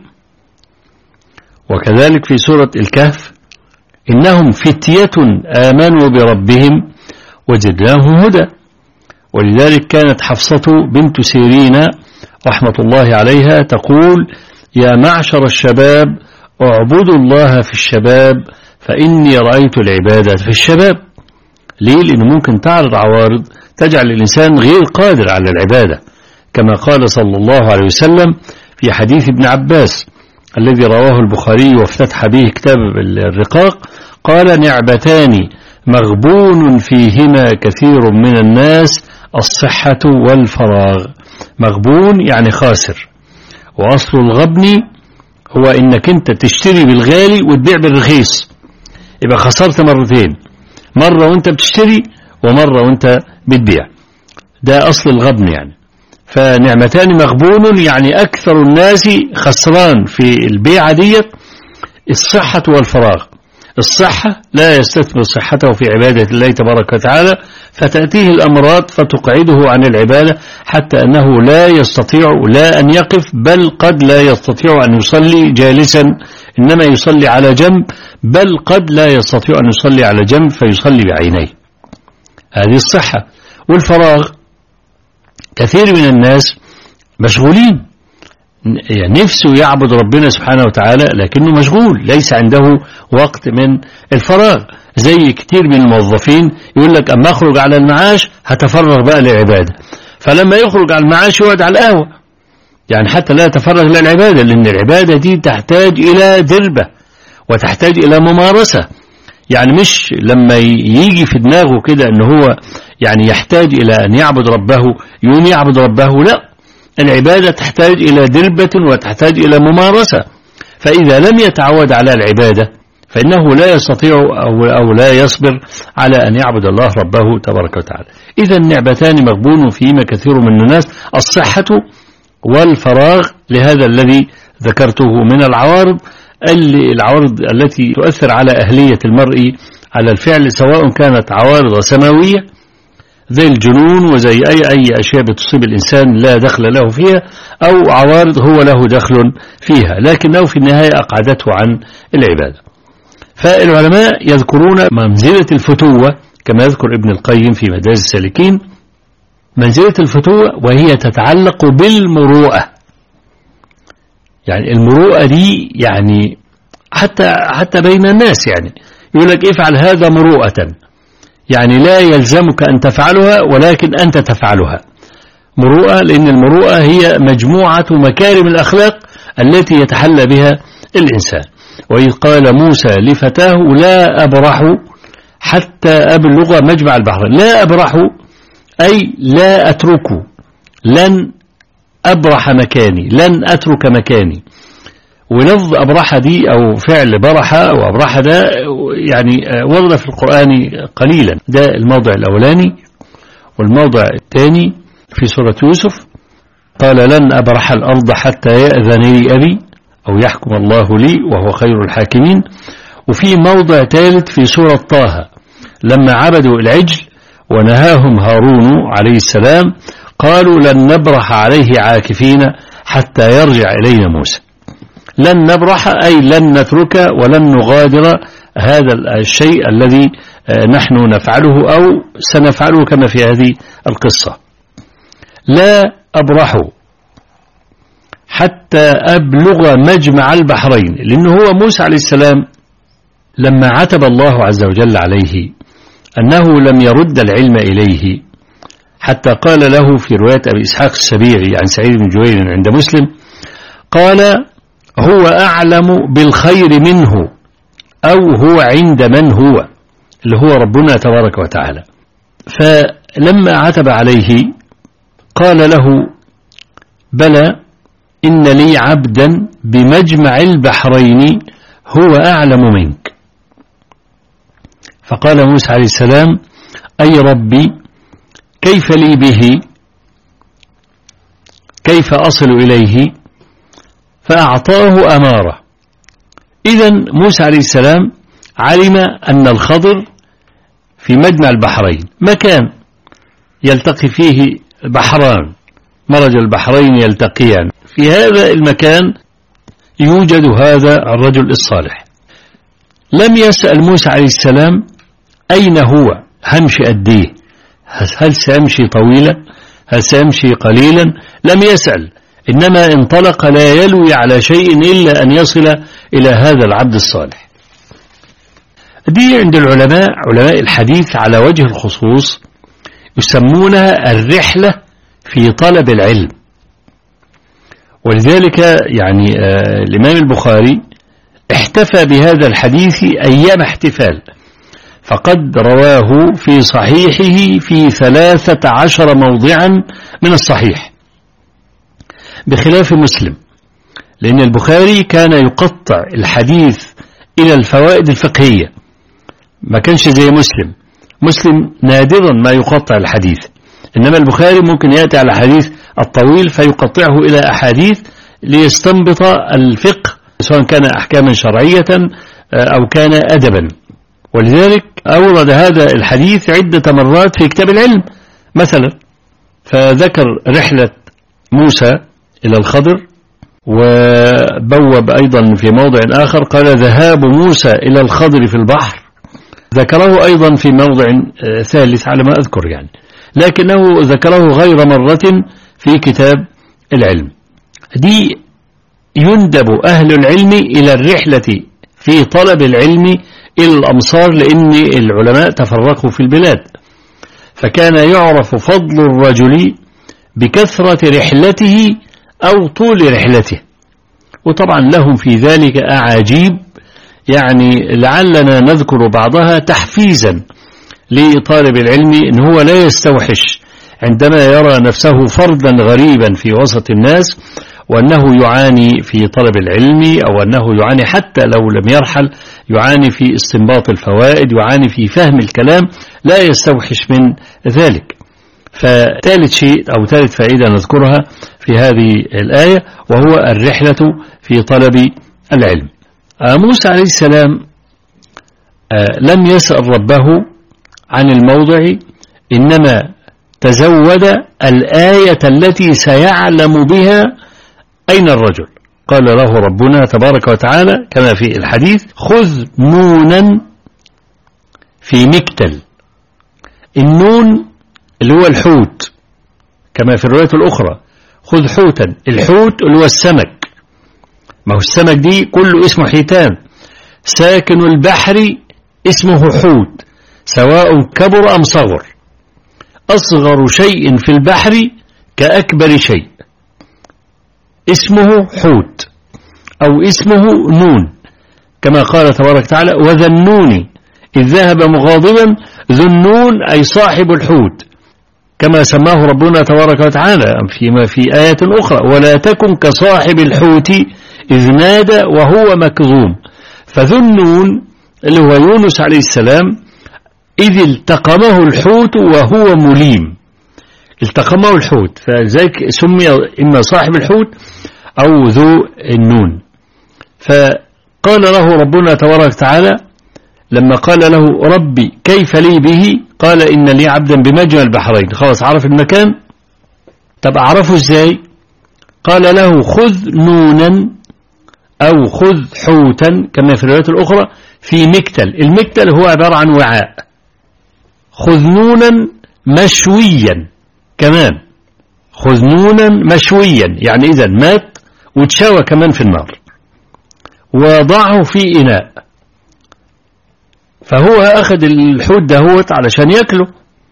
وكذلك في سورة الكهف: إنهم فتية آمنوا بربهم وزدناهم هدى. ولذلك كانت حفصة بنت سيرين رحمة الله عليها تقول: يا معشر الشباب اعبدوا الله في الشباب فإني رأيت العبادة في الشباب. ليه؟ لأنه ممكن تعرض عوارض تجعل الإنسان غير قادر على العبادة، كما قال صلى الله عليه وسلم في حديث ابن عباس الذي رواه البخاري وافتتح به كتاب الرقاق، قال: نعمتان مغبون فيهما كثير من الناس الصحة والفراغ. مغبون يعني خاسر، وأصل الغبن هو إنك أنت تشتري بالغالي وتبيع بالرخيص، يبقى خسرت مرتين، مرة وانت بتشتري ومرة وانت بتبيع. ده أصل الغبن يعني. فنعمتان مغبون يعني أكثر الناس خسران في البيعة ديت الصحة والفراغ. الصحة لا يستثمر صحته في عبادة الله تبارك وتعالى، فتأتيه الأمراض فتقعده عن العبادة حتى أنه لا يستطيع لا أن يقف، بل قد لا يستطيع أن يصلي جالسا، إنما يصلي على جنب، بل قد لا يستطيع أن يصلي على جنب فيصلي بعينيه. هذه الصحة. والفراغ كثير من الناس مشغولين، يعني نفسه يعبد ربنا سبحانه وتعالى لكنه مشغول، ليس عنده وقت من الفراغ. زي كتير من الموظفين يقول لك أما أخرج على المعاش هتفرغ بقى للعبادة، فلما يخرج على المعاش يقعد على القهوة، يعني حتى لا يتفرغ للعبادة، لأن العبادة دي تحتاج إلى دربة وتحتاج إلى ممارسة. يعني مش لما يجي في دماغه كده أنه هو يعني يحتاج إلى أن يعبد ربه يوم يعبد ربه، لا، العبادة تحتاج إلى دربة وتحتاج إلى ممارسة. فإذا لم يتعود على العبادة فإنه لا يستطيع أو لا يصبر على أن يعبد الله ربه تبارك وتعالى. إذا النعمتان مغبون فيهما كثير من الناس، الصحة والفراغ، لهذا الذي ذكرته من العوارض التي تؤثر على أهلية المرء على الفعل، سواء كانت عوارض سماوية زي الجنون وزي أي أشياء بتصيب الإنسان لا دخل له فيها، أو عوارض هو له دخل فيها لكنه في النهاية أقعدته عن العبادة. فالعلماء يذكرون منزلة الفتوة كما يذكر ابن القيم في مدارج السالكين، منزلة الفتوة وهي تتعلق بالمروءة. يعني المروءة دي يعني حتى بين الناس، يعني يقول لك افعل هذا مروءة، يعني لا يلزمك أن تفعلها ولكن أنت تفعلها مروءة، لأن المروءة هي مجموعة مكارم الأخلاق التي يتحلى بها الإنسان. وإذ قال موسى لفتاه لا أبرح حتى أبلغ مجمع البحر، لا أبرح أي لا أترك، لن أبرح مكاني، لن أترك مكاني. ولفظ أبرح دي أو فعل برح أو أبرح ده يعني ورد في القرآن قليلا، ده الموضع الأولاني. والموضع الثاني في سورة يوسف قال لن أبرح الأرض حتى يأذن لي أبي أو يحكم الله لي وهو خير الحاكمين. وفي موضع ثالث في سورة طه لما عبدوا العجل ونهاهم هارون عليه السلام قالوا لن نبرح عليه عاكفين حتى يرجع إلينا موسى. لن نبرح أي لن نترك ولن نغادر هذا الشيء الذي نحن نفعله أو سنفعله كما في هذه القصة. لا أبرح حتى أبلغ مجمع البحرين، لأنه هو موسى عليه السلام لما عتب الله عز وجل عليه أنه لم يرد العلم إليه، حتى قال له في رواية أبي إسحاق السبيعي عن سعيد بن جبير عند مسلم قال هو أعلم بالخير منه أو هو عند من هو، اللي هو ربنا تبارك وتعالى. فلما عتب عليه قال له بلى إن لي عبدا بمجمع البحرين هو أعلم منك. فقال موسى عليه السلام أي ربي كيف لي به، كيف أصل إليه؟ فأعطاه أمارة. إذن موسى عليه السلام علم أن الخضر في مجمع البحرين، مكان يلتقي فيه بحران، مرج البحرين يلتقيان، في هذا المكان يوجد هذا الرجل الصالح. لم يسأل موسى عليه السلام أين هو، همشي قديه، هل سأمشي طويلا، هل سأمشي قليلا، لم يسأل، إنما انطلق لا يلوي على شيء إلا أن يصل إلى هذا العبد الصالح. دي عند العلماء، علماء الحديث على وجه الخصوص يسمونها الرحلة في طلب العلم. ولذلك يعني الإمام البخاري احتفى بهذا الحديث أيام احتفال، فقد رواه في صحيحه في 13 موضعا من الصحيح بخلاف مسلم، لأن البخاري كان يقطع الحديث إلى الفوائد الفقهية، ما كانش زي مسلم. مسلم نادرا ما يقطع الحديث، إنما البخاري ممكن يأتي على الحديث الطويل فيقطعه إلى أحاديث ليستنبط الفقه، سواء كان أحكاما شرعية أو كان أدبا. ولذلك أورد هذا الحديث عدة مرات في كتاب العلم مثلا، فذكر رحلة موسى إلى الخضر، وبوب أيضا في موضع آخر قال ذهاب موسى إلى الخضر في البحر، ذكره أيضا في موضع ثالث على ما أذكر يعني، لكنه ذكره غير مرة في كتاب العلم. دي يندب أهل العلم إلى الرحلة في طلب العلم إلى الأمصار، لأن العلماء تفرقوا في البلاد، فكان يعرف فضل الرجل بكثرة رحلته أو طول رحلته، وطبعا لهم في ذلك أعاجيب يعني لعلنا نذكر بعضها تحفيزا لطالب العلم إن هو لا يستوحش عندما يرى نفسه فردا غريبا في وسط الناس، وأنه يعاني في طلب العلم، أو أنه يعاني حتى لو لم يرحل، يعاني في استنباط الفوائد، يعاني في فهم الكلام، لا يستوحش من ذلك. فثالث شيء أو ثالث فائدة نذكرها في هذه الآية وهو الرحلة في طلب العلم. موسى عليه السلام لم يسأل ربه عن الموضع، إنما تزود الآية التي سيعلم بها أين الرجل. قال له ربنا تبارك وتعالى كما في الحديث: خذ نونا في مكتل. النون اللي هو الحوت، كما في الرواية الأخرى خذ حوتا. الحوت اللي هو السمك، ما هو السمك دي كله اسمه حيتان، ساكن البحر اسمه حوت سواء كبر أم صغر، أصغر شيء في البحر كأكبر شيء اسمه حوت أو اسمه نون، كما قال تبارك وتعالى: وذا النون إذ ذهب مغاضبا. ذو النون أي صاحب الحوت، كما سماه ربنا تبارك وتعالى في آية أخرى: ولا تكن كصاحب الحوت إذ نادى وهو مكظوم. فذو النون اللي هو يونس عليه السلام إذ التقمه الحوت وهو مليم، التقمه الحوت، فذلك سمي إما صاحب الحوت أو ذو النون. فقال له ربنا تبارك وتعالى لما قال له: ربي كيف لي به؟ قال: إن لي عبدا بمجمع البحرين. خلاص عرف المكان. طب أعرفه إزاي؟ قال له: خذ نونا أو خذ حوتا، كما في الروايات الأخرى في مكتل. المكتل هو عبارة عن وعاء. خذ نونا مشويا كمان، خذ نونا مشويا يعني إذا مات وتشوى كمان في النار، وضعه في إناء. فهو أخذ الحوت دهوت علشان يأكله،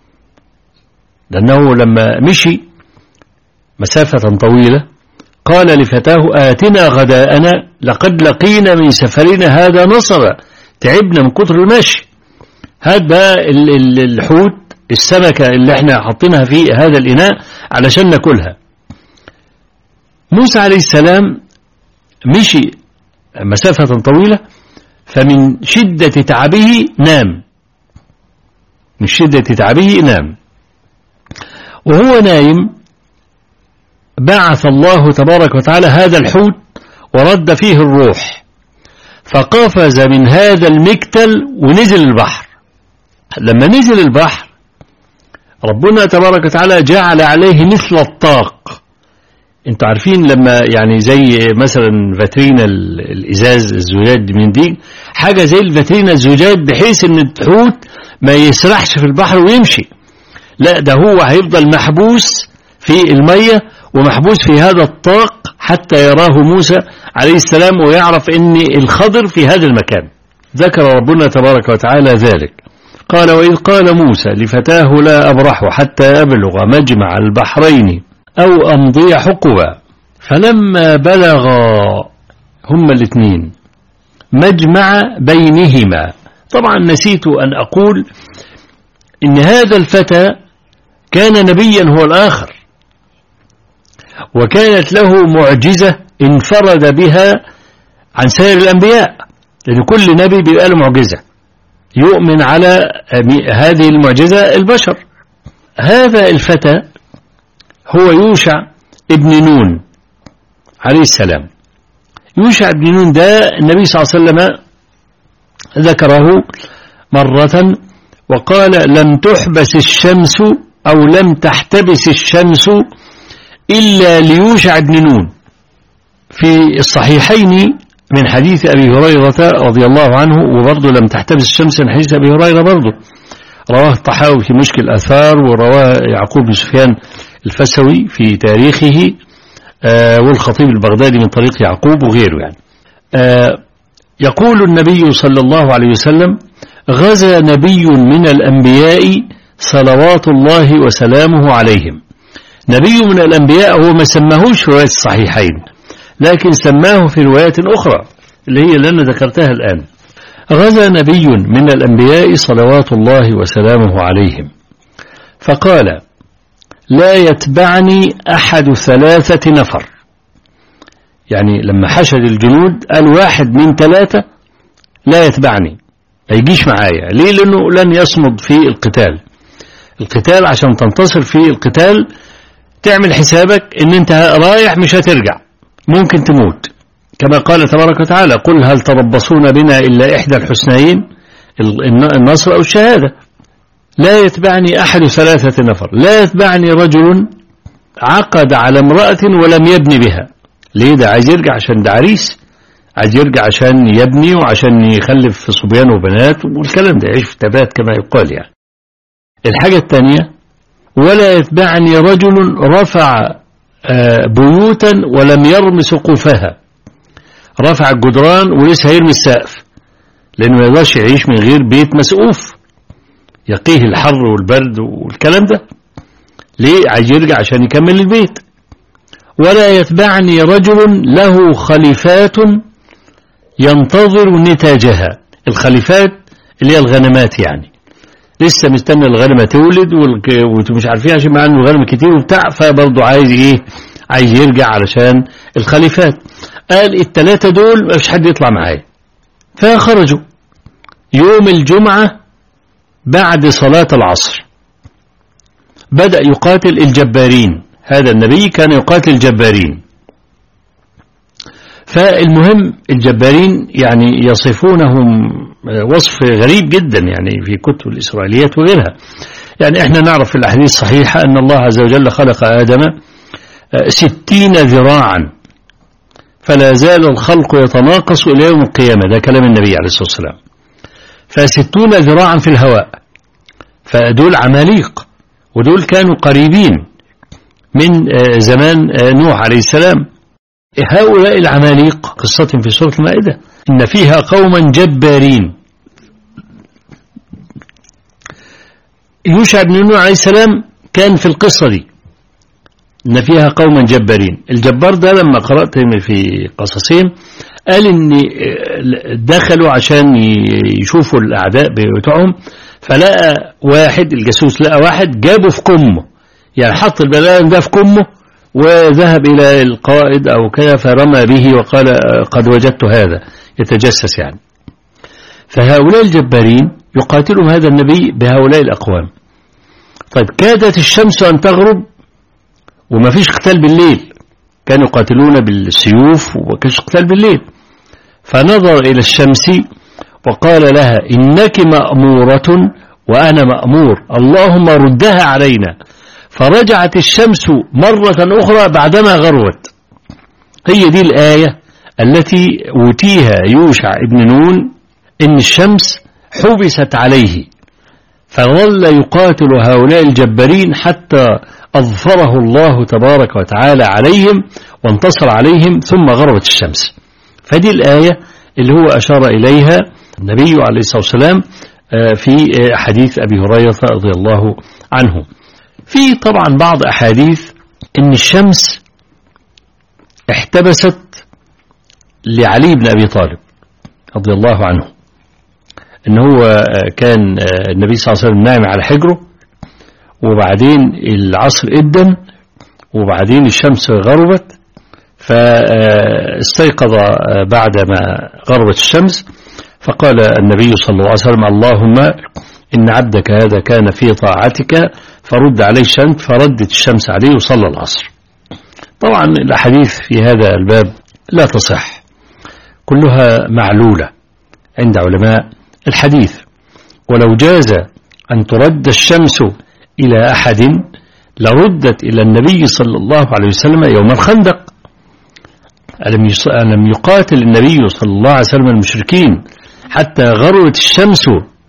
لأنه لما مشي مسافة طويلة قال لفتاه: آتنا غداءنا لقد لقينا من سفرنا هذا نصبا. تعبنا من كتر المشي. هذا الحوت السمكة اللي احنا حاطينها في هذا الإناء علشان ناكلها. موسى عليه السلام مشي مسافة طويلة، فمن شدة تعبه نام، من شدة تعبه نام. وهو نايم بعث الله تبارك وتعالى هذا الحوت ورد فيه الروح، فقفز من هذا المكتل ونزل البحر. لما نزل البحر ربنا تبارك وتعالى جعل عليه مثل الطاق. انتوا عارفين لما يعني زي مثلا فاترينا الازاز الزجاج من دي، حاجة زي الفاترينا الزجاج، بحيث ان الحوت ما يسرحش في البحر ويمشي، لا ده هو هيفضل محبوس في المية ومحبوس في هذا الطاق حتى يراه موسى عليه السلام ويعرف ان الخضر في هذا المكان. ذكر ربنا تبارك وتعالى ذلك. قال: وإذ قال موسى لفتاه لا أبرح حتى أبلغ مجمع البحرين أو أمضي حقبا. فلما بلغا هما الاثنين مجمع بينهما. طبعا نسيت أن أقول إن هذا الفتى كان نبيا هو الآخر، وكانت له معجزة انفرد بها عن سائر الأنبياء، لأن كل نبي بيبقى له معجزة يؤمن على هذه المعجزة البشر. هذا الفتى هو يوشع ابن نون عليه السلام. يوشع ابن نون ده النبي صلى الله عليه وسلم ذكره مرة وقال: لم تحبس الشمس أو لم تحتبس الشمس إلا ليوشع ابن نون. في الصحيحين من حديث أبي هريرة رضي الله عنه، وبرضه لم تحتبس الشمس من حديث أبي هريرة برضه، رواه الطحاوي في مشكل الآثار، ورواه يعقوب بن سفيان الفسوي في تاريخه، والخطيب البغدادي من طريق يعقوب وغيره يعني. يقول النبي صلى الله عليه وسلم: غزا نبي من الأنبياء صلوات الله وسلامه عليهم. نبي من الأنبياء هو ما سماهوش في رواية الصحيحين، لكن سماه في روايات أخرى اللي هي اللي أنا ذكرتها الآن. غزا نبي من الأنبياء صلوات الله وسلامه عليهم فقال: لا يتبعني أحد 3 نفر. يعني لما حشد الجنود قال 1 من 3 لا يتبعني، ما يجيش معايا. ليه؟ لأنه لن يصمد في القتال عشان تنتصر في القتال تعمل حسابك ان انت رايح مش هترجع، ممكن تموت، كما قال تبارك وتعالى: قل هل تربصون بنا إلا إحدى الحسنيين، النصر أو الشهادة. لا يتبعني أحد 3 نفر. لا يتبعني رجل عقد على امرأة ولم يبني بها. ليه؟ ده عايز يرجع عشان ده عريس، عايز يرجع عشان يبني وعشان يخلف صبيان وبنات والكلام ده، يعيش في تبات كما يقال يعني. الحاجة الثانية: ولا يتبعني رجل رفع بيوتا ولم يرم سقوفها. رفع الجدران ولسه هيرمي السقف، لأنه ما يقدرش يعيش من غير بيت مسقوف يقيه الحر والبرد والكلام ده. ليه؟ عايز يرجع عشان يكمل البيت. ولا يتبعني رجل له خليفات ينتظر نتاجها. الخليفات اللي هي الغنمات، يعني لسه مستنى الغنمة تولد ومش عارفين عشان معاه الغنم كتير وبتاع، فبرضه عايز ايه؟ عايز يرجع علشان الخليفات. قال 3 دول مفيش حد يطلع معايا. فخرجوا يوم الجمعة بعد صلاة العصر، بدأ يقاتل الجبارين. هذا النبي كان يقاتل الجبارين. فالمهم الجبارين يعني يصفونهم وصف غريب جدا يعني في كتب الإسرائيليات وغيرها. يعني احنا نعرف في الأحاديث الصحيحة أن الله عز وجل خلق آدم 60 ذراعا، فلا زال الخلق يتناقص إلى يوم القيامة. ده كلام النبي عليه الصلاة والسلام. ف60 ذراعا في الهواء، فدول عماليق، ودول كانوا قريبين من زمان نوح عليه السلام. هؤلاء العماليق قصة في سورة المائدة: إن فيها قوما جبارين. يوشع بن نون عليه السلام كان في القصة دي، إن فيها قوما جبارين. الجبار ده لما قرأت في قصصين قال إن دخلوا عشان يشوفوا الأعداء بتوعهم، فلقى واحد، الجاسوس لقى واحد جابه في كمه، يعني حط البلان ده في كمه وذهب إلى القائد أو كذا فرمى به وقال قد وجدت هذا، يتجسس يعني. فهؤلاء الجبارين يقاتلهم هذا النبي بهؤلاء الأقوام. طيب كادت الشمس أن تغرب وما فيش قتال بالليل، كانوا يقاتلون بالسيوف وما كانش قتال بالليل. فنظر إلى الشمس وقال لها: إنك مأمورة وأنا مأمور، اللهم ردها علينا. فرجعت الشمس مرة أخرى بعدما غربت. هي دي الآية التي أوتيها يوشع ابن نون، إن الشمس حبست عليه، فظل يقاتل هؤلاء الجبارين حتى أظفره الله تبارك وتعالى عليهم وانتصر عليهم، ثم غربت الشمس. فدي الآية اللي هو أشار إليها النبي عليه الصلاة والسلام في حديث أبي هريرة رضي الله عنه. في طبعا بعض أحاديث إن الشمس احتبست لعلي بن أبي طالب رضي الله عنه، إن هو كان النبي صلى الله عليه وسلم نائم على حجره، وبعدين العصر أذن، وبعدين الشمس غربت، فاستيقظ بعدما غربت الشمس، فقال النبي صلى الله عليه وسلم: اللهم إن عبدك هذا كان في طاعتك فرد عليه الشمس، فردت الشمس عليه وصلى العصر. طبعا الأحاديث في هذا الباب لا تصح، كلها معلولة عند علماء الحديث. ولو جاز أن ترد الشمس إلى أحد لردت إلى النبي صلى الله عليه وسلم يوم الخندق، ألم يقاتل النبي صلى الله عليه وسلم المشركين حتى غربت الشمس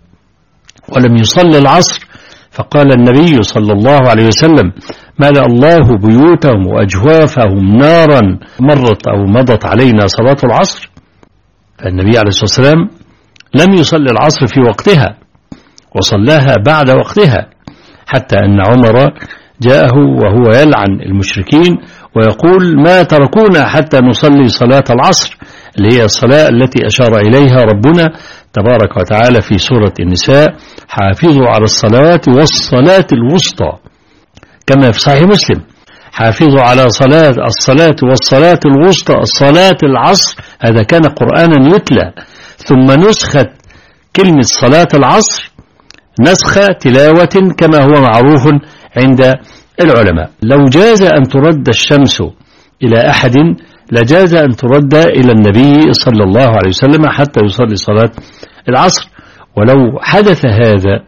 ولم يصلي العصر؟ فقال النبي صلى الله عليه وسلم: ملأ الله بيوتهم وأجوافهم نارا مضت علينا صلاة العصر. فالنبي عليه الصلاة والسلام لم يصلي العصر في وقتها وصلاها بعد وقتها، حتى أن عمر جاءه وهو يلعن المشركين ويقول: ما تركونا حتى نصلي صلاة العصر، اللي هي الصلاة التي أشار إليها ربنا تبارك وتعالى في سورة النساء: حافظوا على الصلوات والصلاة الوسطى، كما في صحيح مسلم: حافظوا على الصلاة والصلاة الوسطى، الصلاة العصر. هذا كان قرآنا يتلى، ثم نسخت كلمة صلاة العصر نسخ تلاوة كما هو معروف عند العلماء. لو جاز أن ترد الشمس إلى أحد لجاز أن ترد إلى النبي صلى الله عليه وسلم حتى يصلي صلاة العصر. ولو حدث هذا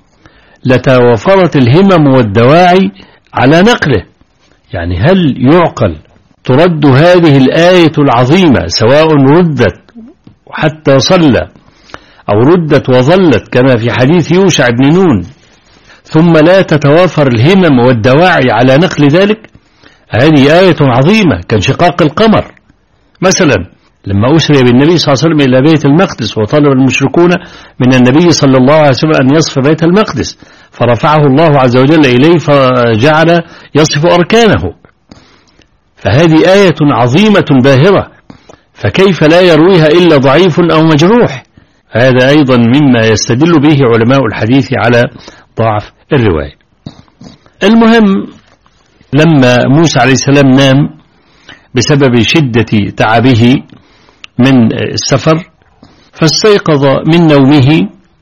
لتوافرت الهمم والدواعي على نقله. يعني هل يعقل ترد هذه الآية العظيمة، سواء ردت حتى صلى أو ردت وظلت كما في حديث يوشع بن نون، ثم لا تتوافر الهمم والدواعي على نقل ذلك؟ هذه آية عظيمة كانشقاق القمر مثلا. لما أسري بالنبي صلى الله عليه وسلم إلى بيت المقدس وطلب المشركون من النبي صلى الله عليه وسلم أن يصف بيت المقدس، فرفعه الله عز وجل إليه فجعل يصف أركانه. فهذه آية عظيمة باهرة، فكيف لا يرويها إلا ضعيف أو مجروح؟ هذا أيضا مما يستدل به علماء الحديث على ضعف الرواية. المهم، لما موسى عليه السلام نام بسبب شدة تعبه من السفر، فاستيقظ من نومه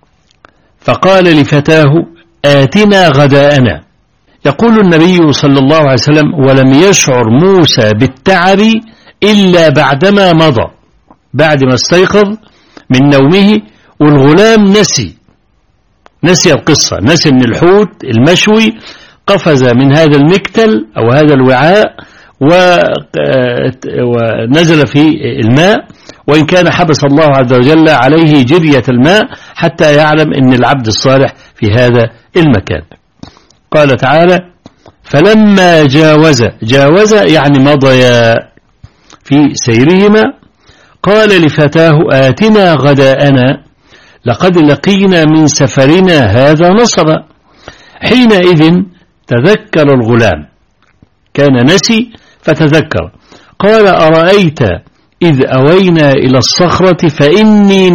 فقال لفتاه: آتنا غداءنا. يقول النبي صلى الله عليه وسلم: ولم يشعر موسى بالتعب إلا بعدما مضى، بعد ما استيقظ من نومه والغلام نسي القصة، نسي من الحوت المشوي، قفز من هذا المكتل أو هذا الوعاء ونزل في الماء، وإن كان حبس الله عز وجل عليه جرية الماء حتى يعلم أن العبد الصالح في هذا المكان. قال تعالى: فلما جاوز يعني مضيا في سيرهما، قال لفتاه: آتنا غداءنا لقد لقينا من سفرنا هذا نصبا. حينئذ تذكر الغلام، كان نسي فتذكر، قال: أرأيت إذ أوينا إلى الصخرة فإني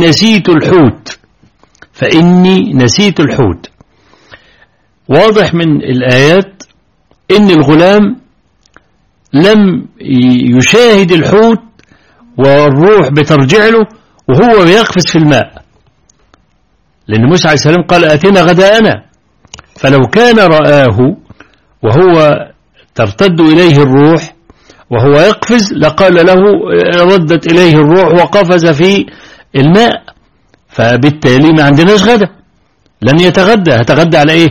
نسيت الحوت. واضح من الآيات إن الغلام لم يشاهد الحوت والروح بترجع له وهو بيقفز في الماء، لأن موسى عليه السلام قال: آتنا غداءنا. فلو كان رآه وهو ترتد إليه الروح وهو يقفز لقال له: ردت إليه الروح وقفز في الماء، فبالتالي ما عندناش غدا، لن يتغدى، هتغدى على إيه؟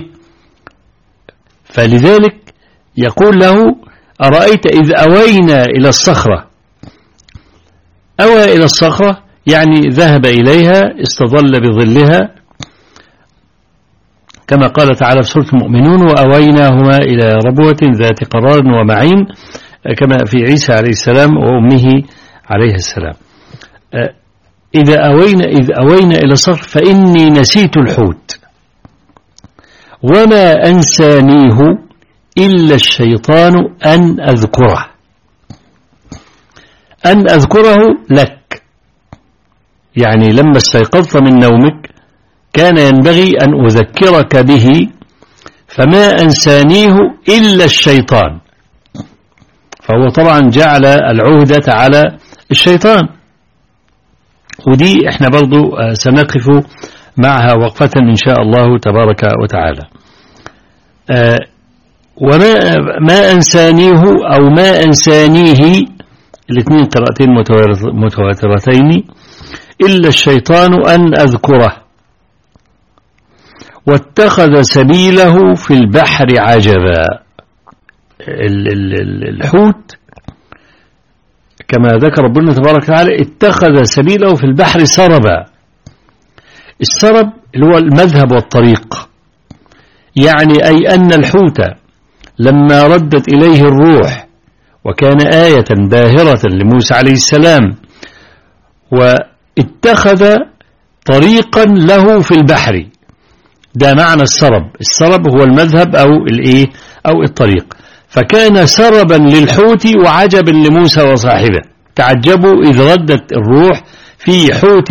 فلذلك يقول له: أرأيت إذ أوينا إلى الصخرة. أوى إلى الصخرة يعني ذهب إليها، استظل بظلها، كما قال تعالى في سورة المؤمنون: وأويناهما إلى ربوة ذات قرار ومعين، كما في عيسى عليه السلام وأمه عليه السلام. إذ أوينا إلى الصخر فإني نسيت الحوت وما أنسانيه إلا الشيطان أن أذكره لك. يعني لما استيقظت من نومك كان ينبغي أن أذكرك به، فما أنسانيه إلا الشيطان. فهو طبعا جعل العهدة على الشيطان، ودي احنا برضو سنقف معها وقفة إن شاء الله تبارك وتعالى. وما أنسانيه أو ما أنسانيه، الاثنين قراءتين متواترتين، إلا الشيطان أن أذكره، واتخذ سبيله في البحر عجبا. الحوت كما ذكر ربنا تبارك وتعالى اتخذ سبيله في البحر سربا. السرب اللي هو المذهب والطريق، يعني أي أن الحوت لما ردت إليه الروح وكان آية باهرة لموسى عليه السلام واتخذ طريقا له في البحر، ده معنى السرب. السرب هو المذهب أو الطريق. فكان سربا للحوت وعجبا لموسى وصاحبه، تعجبوا إذ ردت الروح في حوت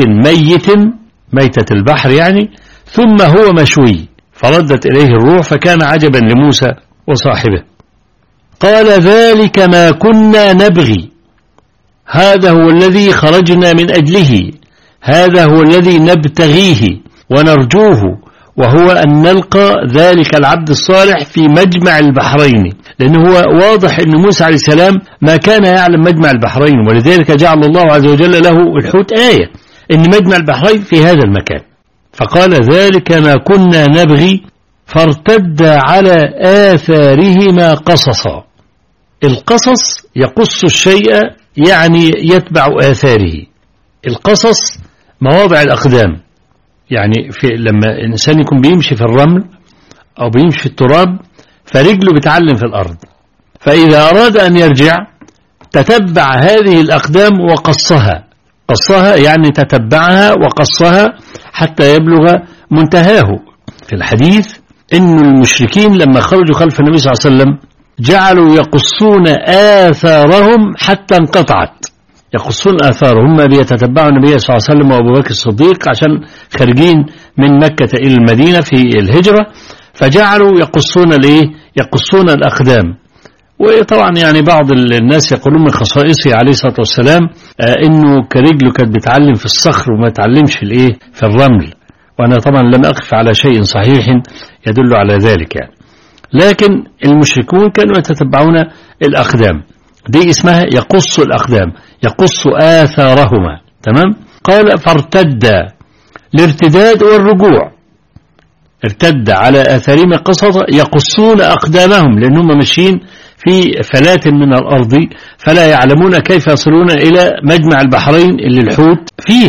ميتة البحر يعني، ثم هو مشوي، فردت إليه الروح فكان عجبا لموسى وصاحبه. قال ذلك ما كنا نبغي، هذا هو الذي خرجنا من أجله، هذا هو الذي نبتغيه ونرجوه، وهو أن نلقى ذلك العبد الصالح في مجمع البحرين. لأنه هو واضح أن موسى عليه السلام ما كان يعلم مجمع البحرين، ولذلك جعل الله عز وجل له الحوت آية أن مجمع البحرين في هذا المكان. فقال ذلك ما كنا نبغي فارتد على آثارهما قصصا. القصص يقص الشيء يعني يتبع آثاره. القصص مواضع الأقدام، يعني لما الإنسان يكون بيمشي في الرمل أو بيمشي في التراب فرجله بتعلم في الأرض، فإذا أراد أن يرجع تتبع هذه الأقدام وقصها. قصها يعني تتبعها وقصها حتى يبلغ منتهاه. في الحديث إن المشركين لما خرجوا خلف النبي صلى الله عليه وسلم جعلوا يقصون آثارهم حتى انقطعت. يقصون آثارهم، هم بيتتبعوا النبي صلى الله عليه وسلم وأبو بكر الصديق عشان خارجين من مكة إلى المدينة في الهجرة، فجعلوا يقصون الأقدام. وطبعا يعني بعض الناس يقولون من خصائصه عليه الصلاة والسلام إنه كرجله كانت بتعلم في الصخر وما تعلمش في الرمل، وأنا طبعا لم أقف على شيء صحيح يدل على ذلك يعني. لكن المشركون كانوا يتتبعون الأقدام، دي اسمها يقص الأقدام، يقص آثارهما. تمام. قال فارتد، الارتداد والرجوع، ارتد على آثارهما قصصا، يقصون أقدامهم لأنهم ماشيين في فلات من الأرض فلا يعلمون كيف يصلون إلى مجمع البحرين اللي الحوت فيه،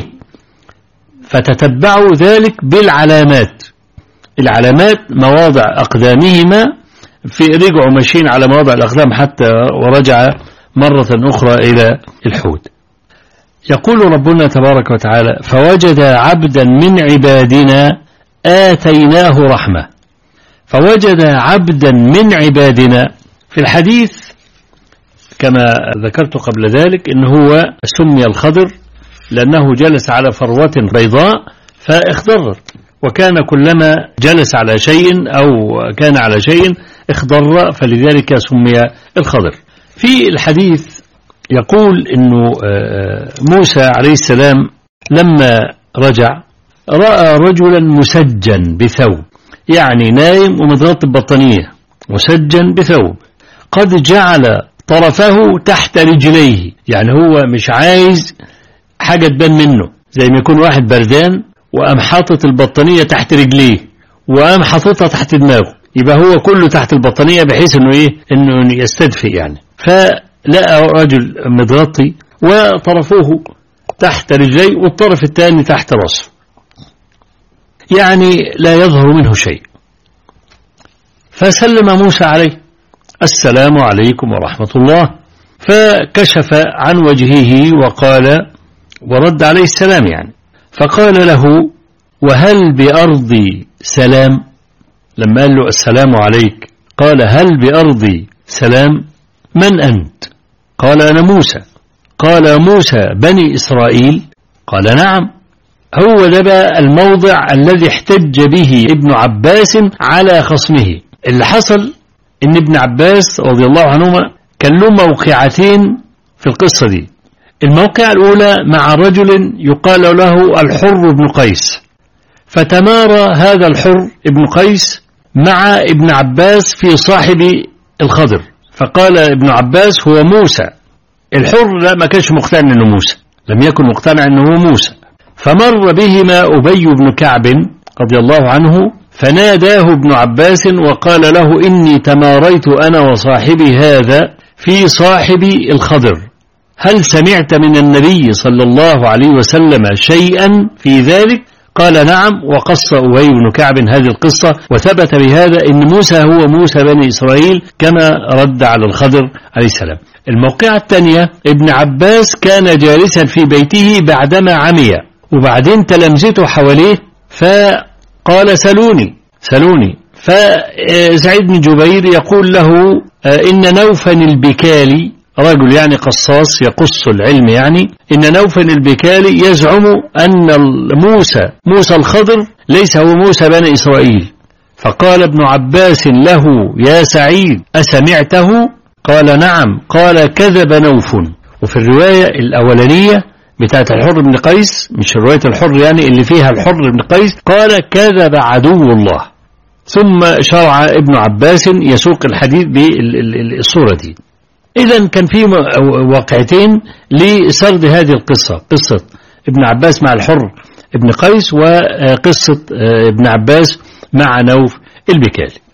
فتتبعوا ذلك بالعلامات. العلامات مواضع أقدامهما، في رجعوا ماشيين على مواضع الأقدام حتى ورجع مرة أخرى إلى الحوت. يقول ربنا تبارك وتعالى فوجد عبدا من عبادنا آتيناه رحمة. فوجد عبدا من عبادنا، في الحديث كما ذكرت قبل ذلك إن هو سمي الخضر لأنه جلس على فروة بيضاء فاخضرت، وكان كلما جلس على شيء أو كان على شيء اخضر، فلذلك سمي الخضر. في الحديث يقول إنه موسى عليه السلام لما رجع رأى رجلا مسجن بثوب، يعني نايم ومتغطى ببطانية، مسجن بثوب، قد جعل طرفه تحت رجليه، يعني هو مش عايز حاجة تبان منه، زي ما يكون واحد بردان وقام حاطط البطانية تحت رجليه وقام حاططها تحت دماغه، يبقى هو كله تحت البطانية بحيث انه يستدفئ يعني. فلقى رجل متغطي وطرفه تحت رجليه والطرف الثاني تحت رأسه، يعني لا يظهر منه شيء. فسلم موسى عليه السلام عليكم ورحمة الله، فكشف عن وجهه وقال، ورد عليه السلام يعني، فقال له وهل بأرضي سلام؟ لما قال له السلام عليك قال هل بأرضي سلام؟ من أنت؟ قال أنا موسى. قال موسى بني إسرائيل؟ قال نعم. هو ده بقى الموضع الذي احتج به ابن عباس على خصمه. اللي حصل ان ابن عباس رضي الله عنهما كان له موقعتين في القصة دي. الموقع الأولى مع رجل يقال له الحر بن قيس، فتمارى هذا الحر بن قيس مع ابن عباس في صاحب الخضر، فقال ابن عباس هو موسى. الحر لا، ما كانش مقتنع انه موسى، لم يكن مقتنع انه هو موسى. فمر بهما أبي بن كعب رضي الله عنه فناداه ابن عباس وقال له إني تماريت أنا وصاحبي هذا في صاحب الخضر، هل سمعت من النبي صلى الله عليه وسلم شيئا في ذلك؟ قال نعم. وقص أبي بن كعب هذه القصة، وثبت بهذا أن موسى هو موسى بني إسرائيل كما رد على الخضر عليه السلام. الموقعة الثانية، ابن عباس كان جالسا في بيته بعدما عمي، وبعدين تلامذته حواليه فقال سلوني. فسعيد بن جبير يقول له إن نوفا البكالي، رجل يعني قصاص يقص العلم، يعني إن نوفا البكالي يزعم أن موسى الخضر ليس هو موسى بني إسرائيل. فقال ابن عباس له يا سعيد أسمعته؟ قال نعم. قال كذب نوف. وفي الرواية الأولانية بتاعت الحر بن قيس، مش رواية الحر يعني اللي فيها الحر بن قيس، قال كذب عدو الله. ثم شرع ابن عباس يسوق الحديث بالصورة دي. إذن كان في واقعتين لسرد هذه القصة، قصة ابن عباس مع الحر ابن قيس، وقصة ابن عباس مع نوف البكالي.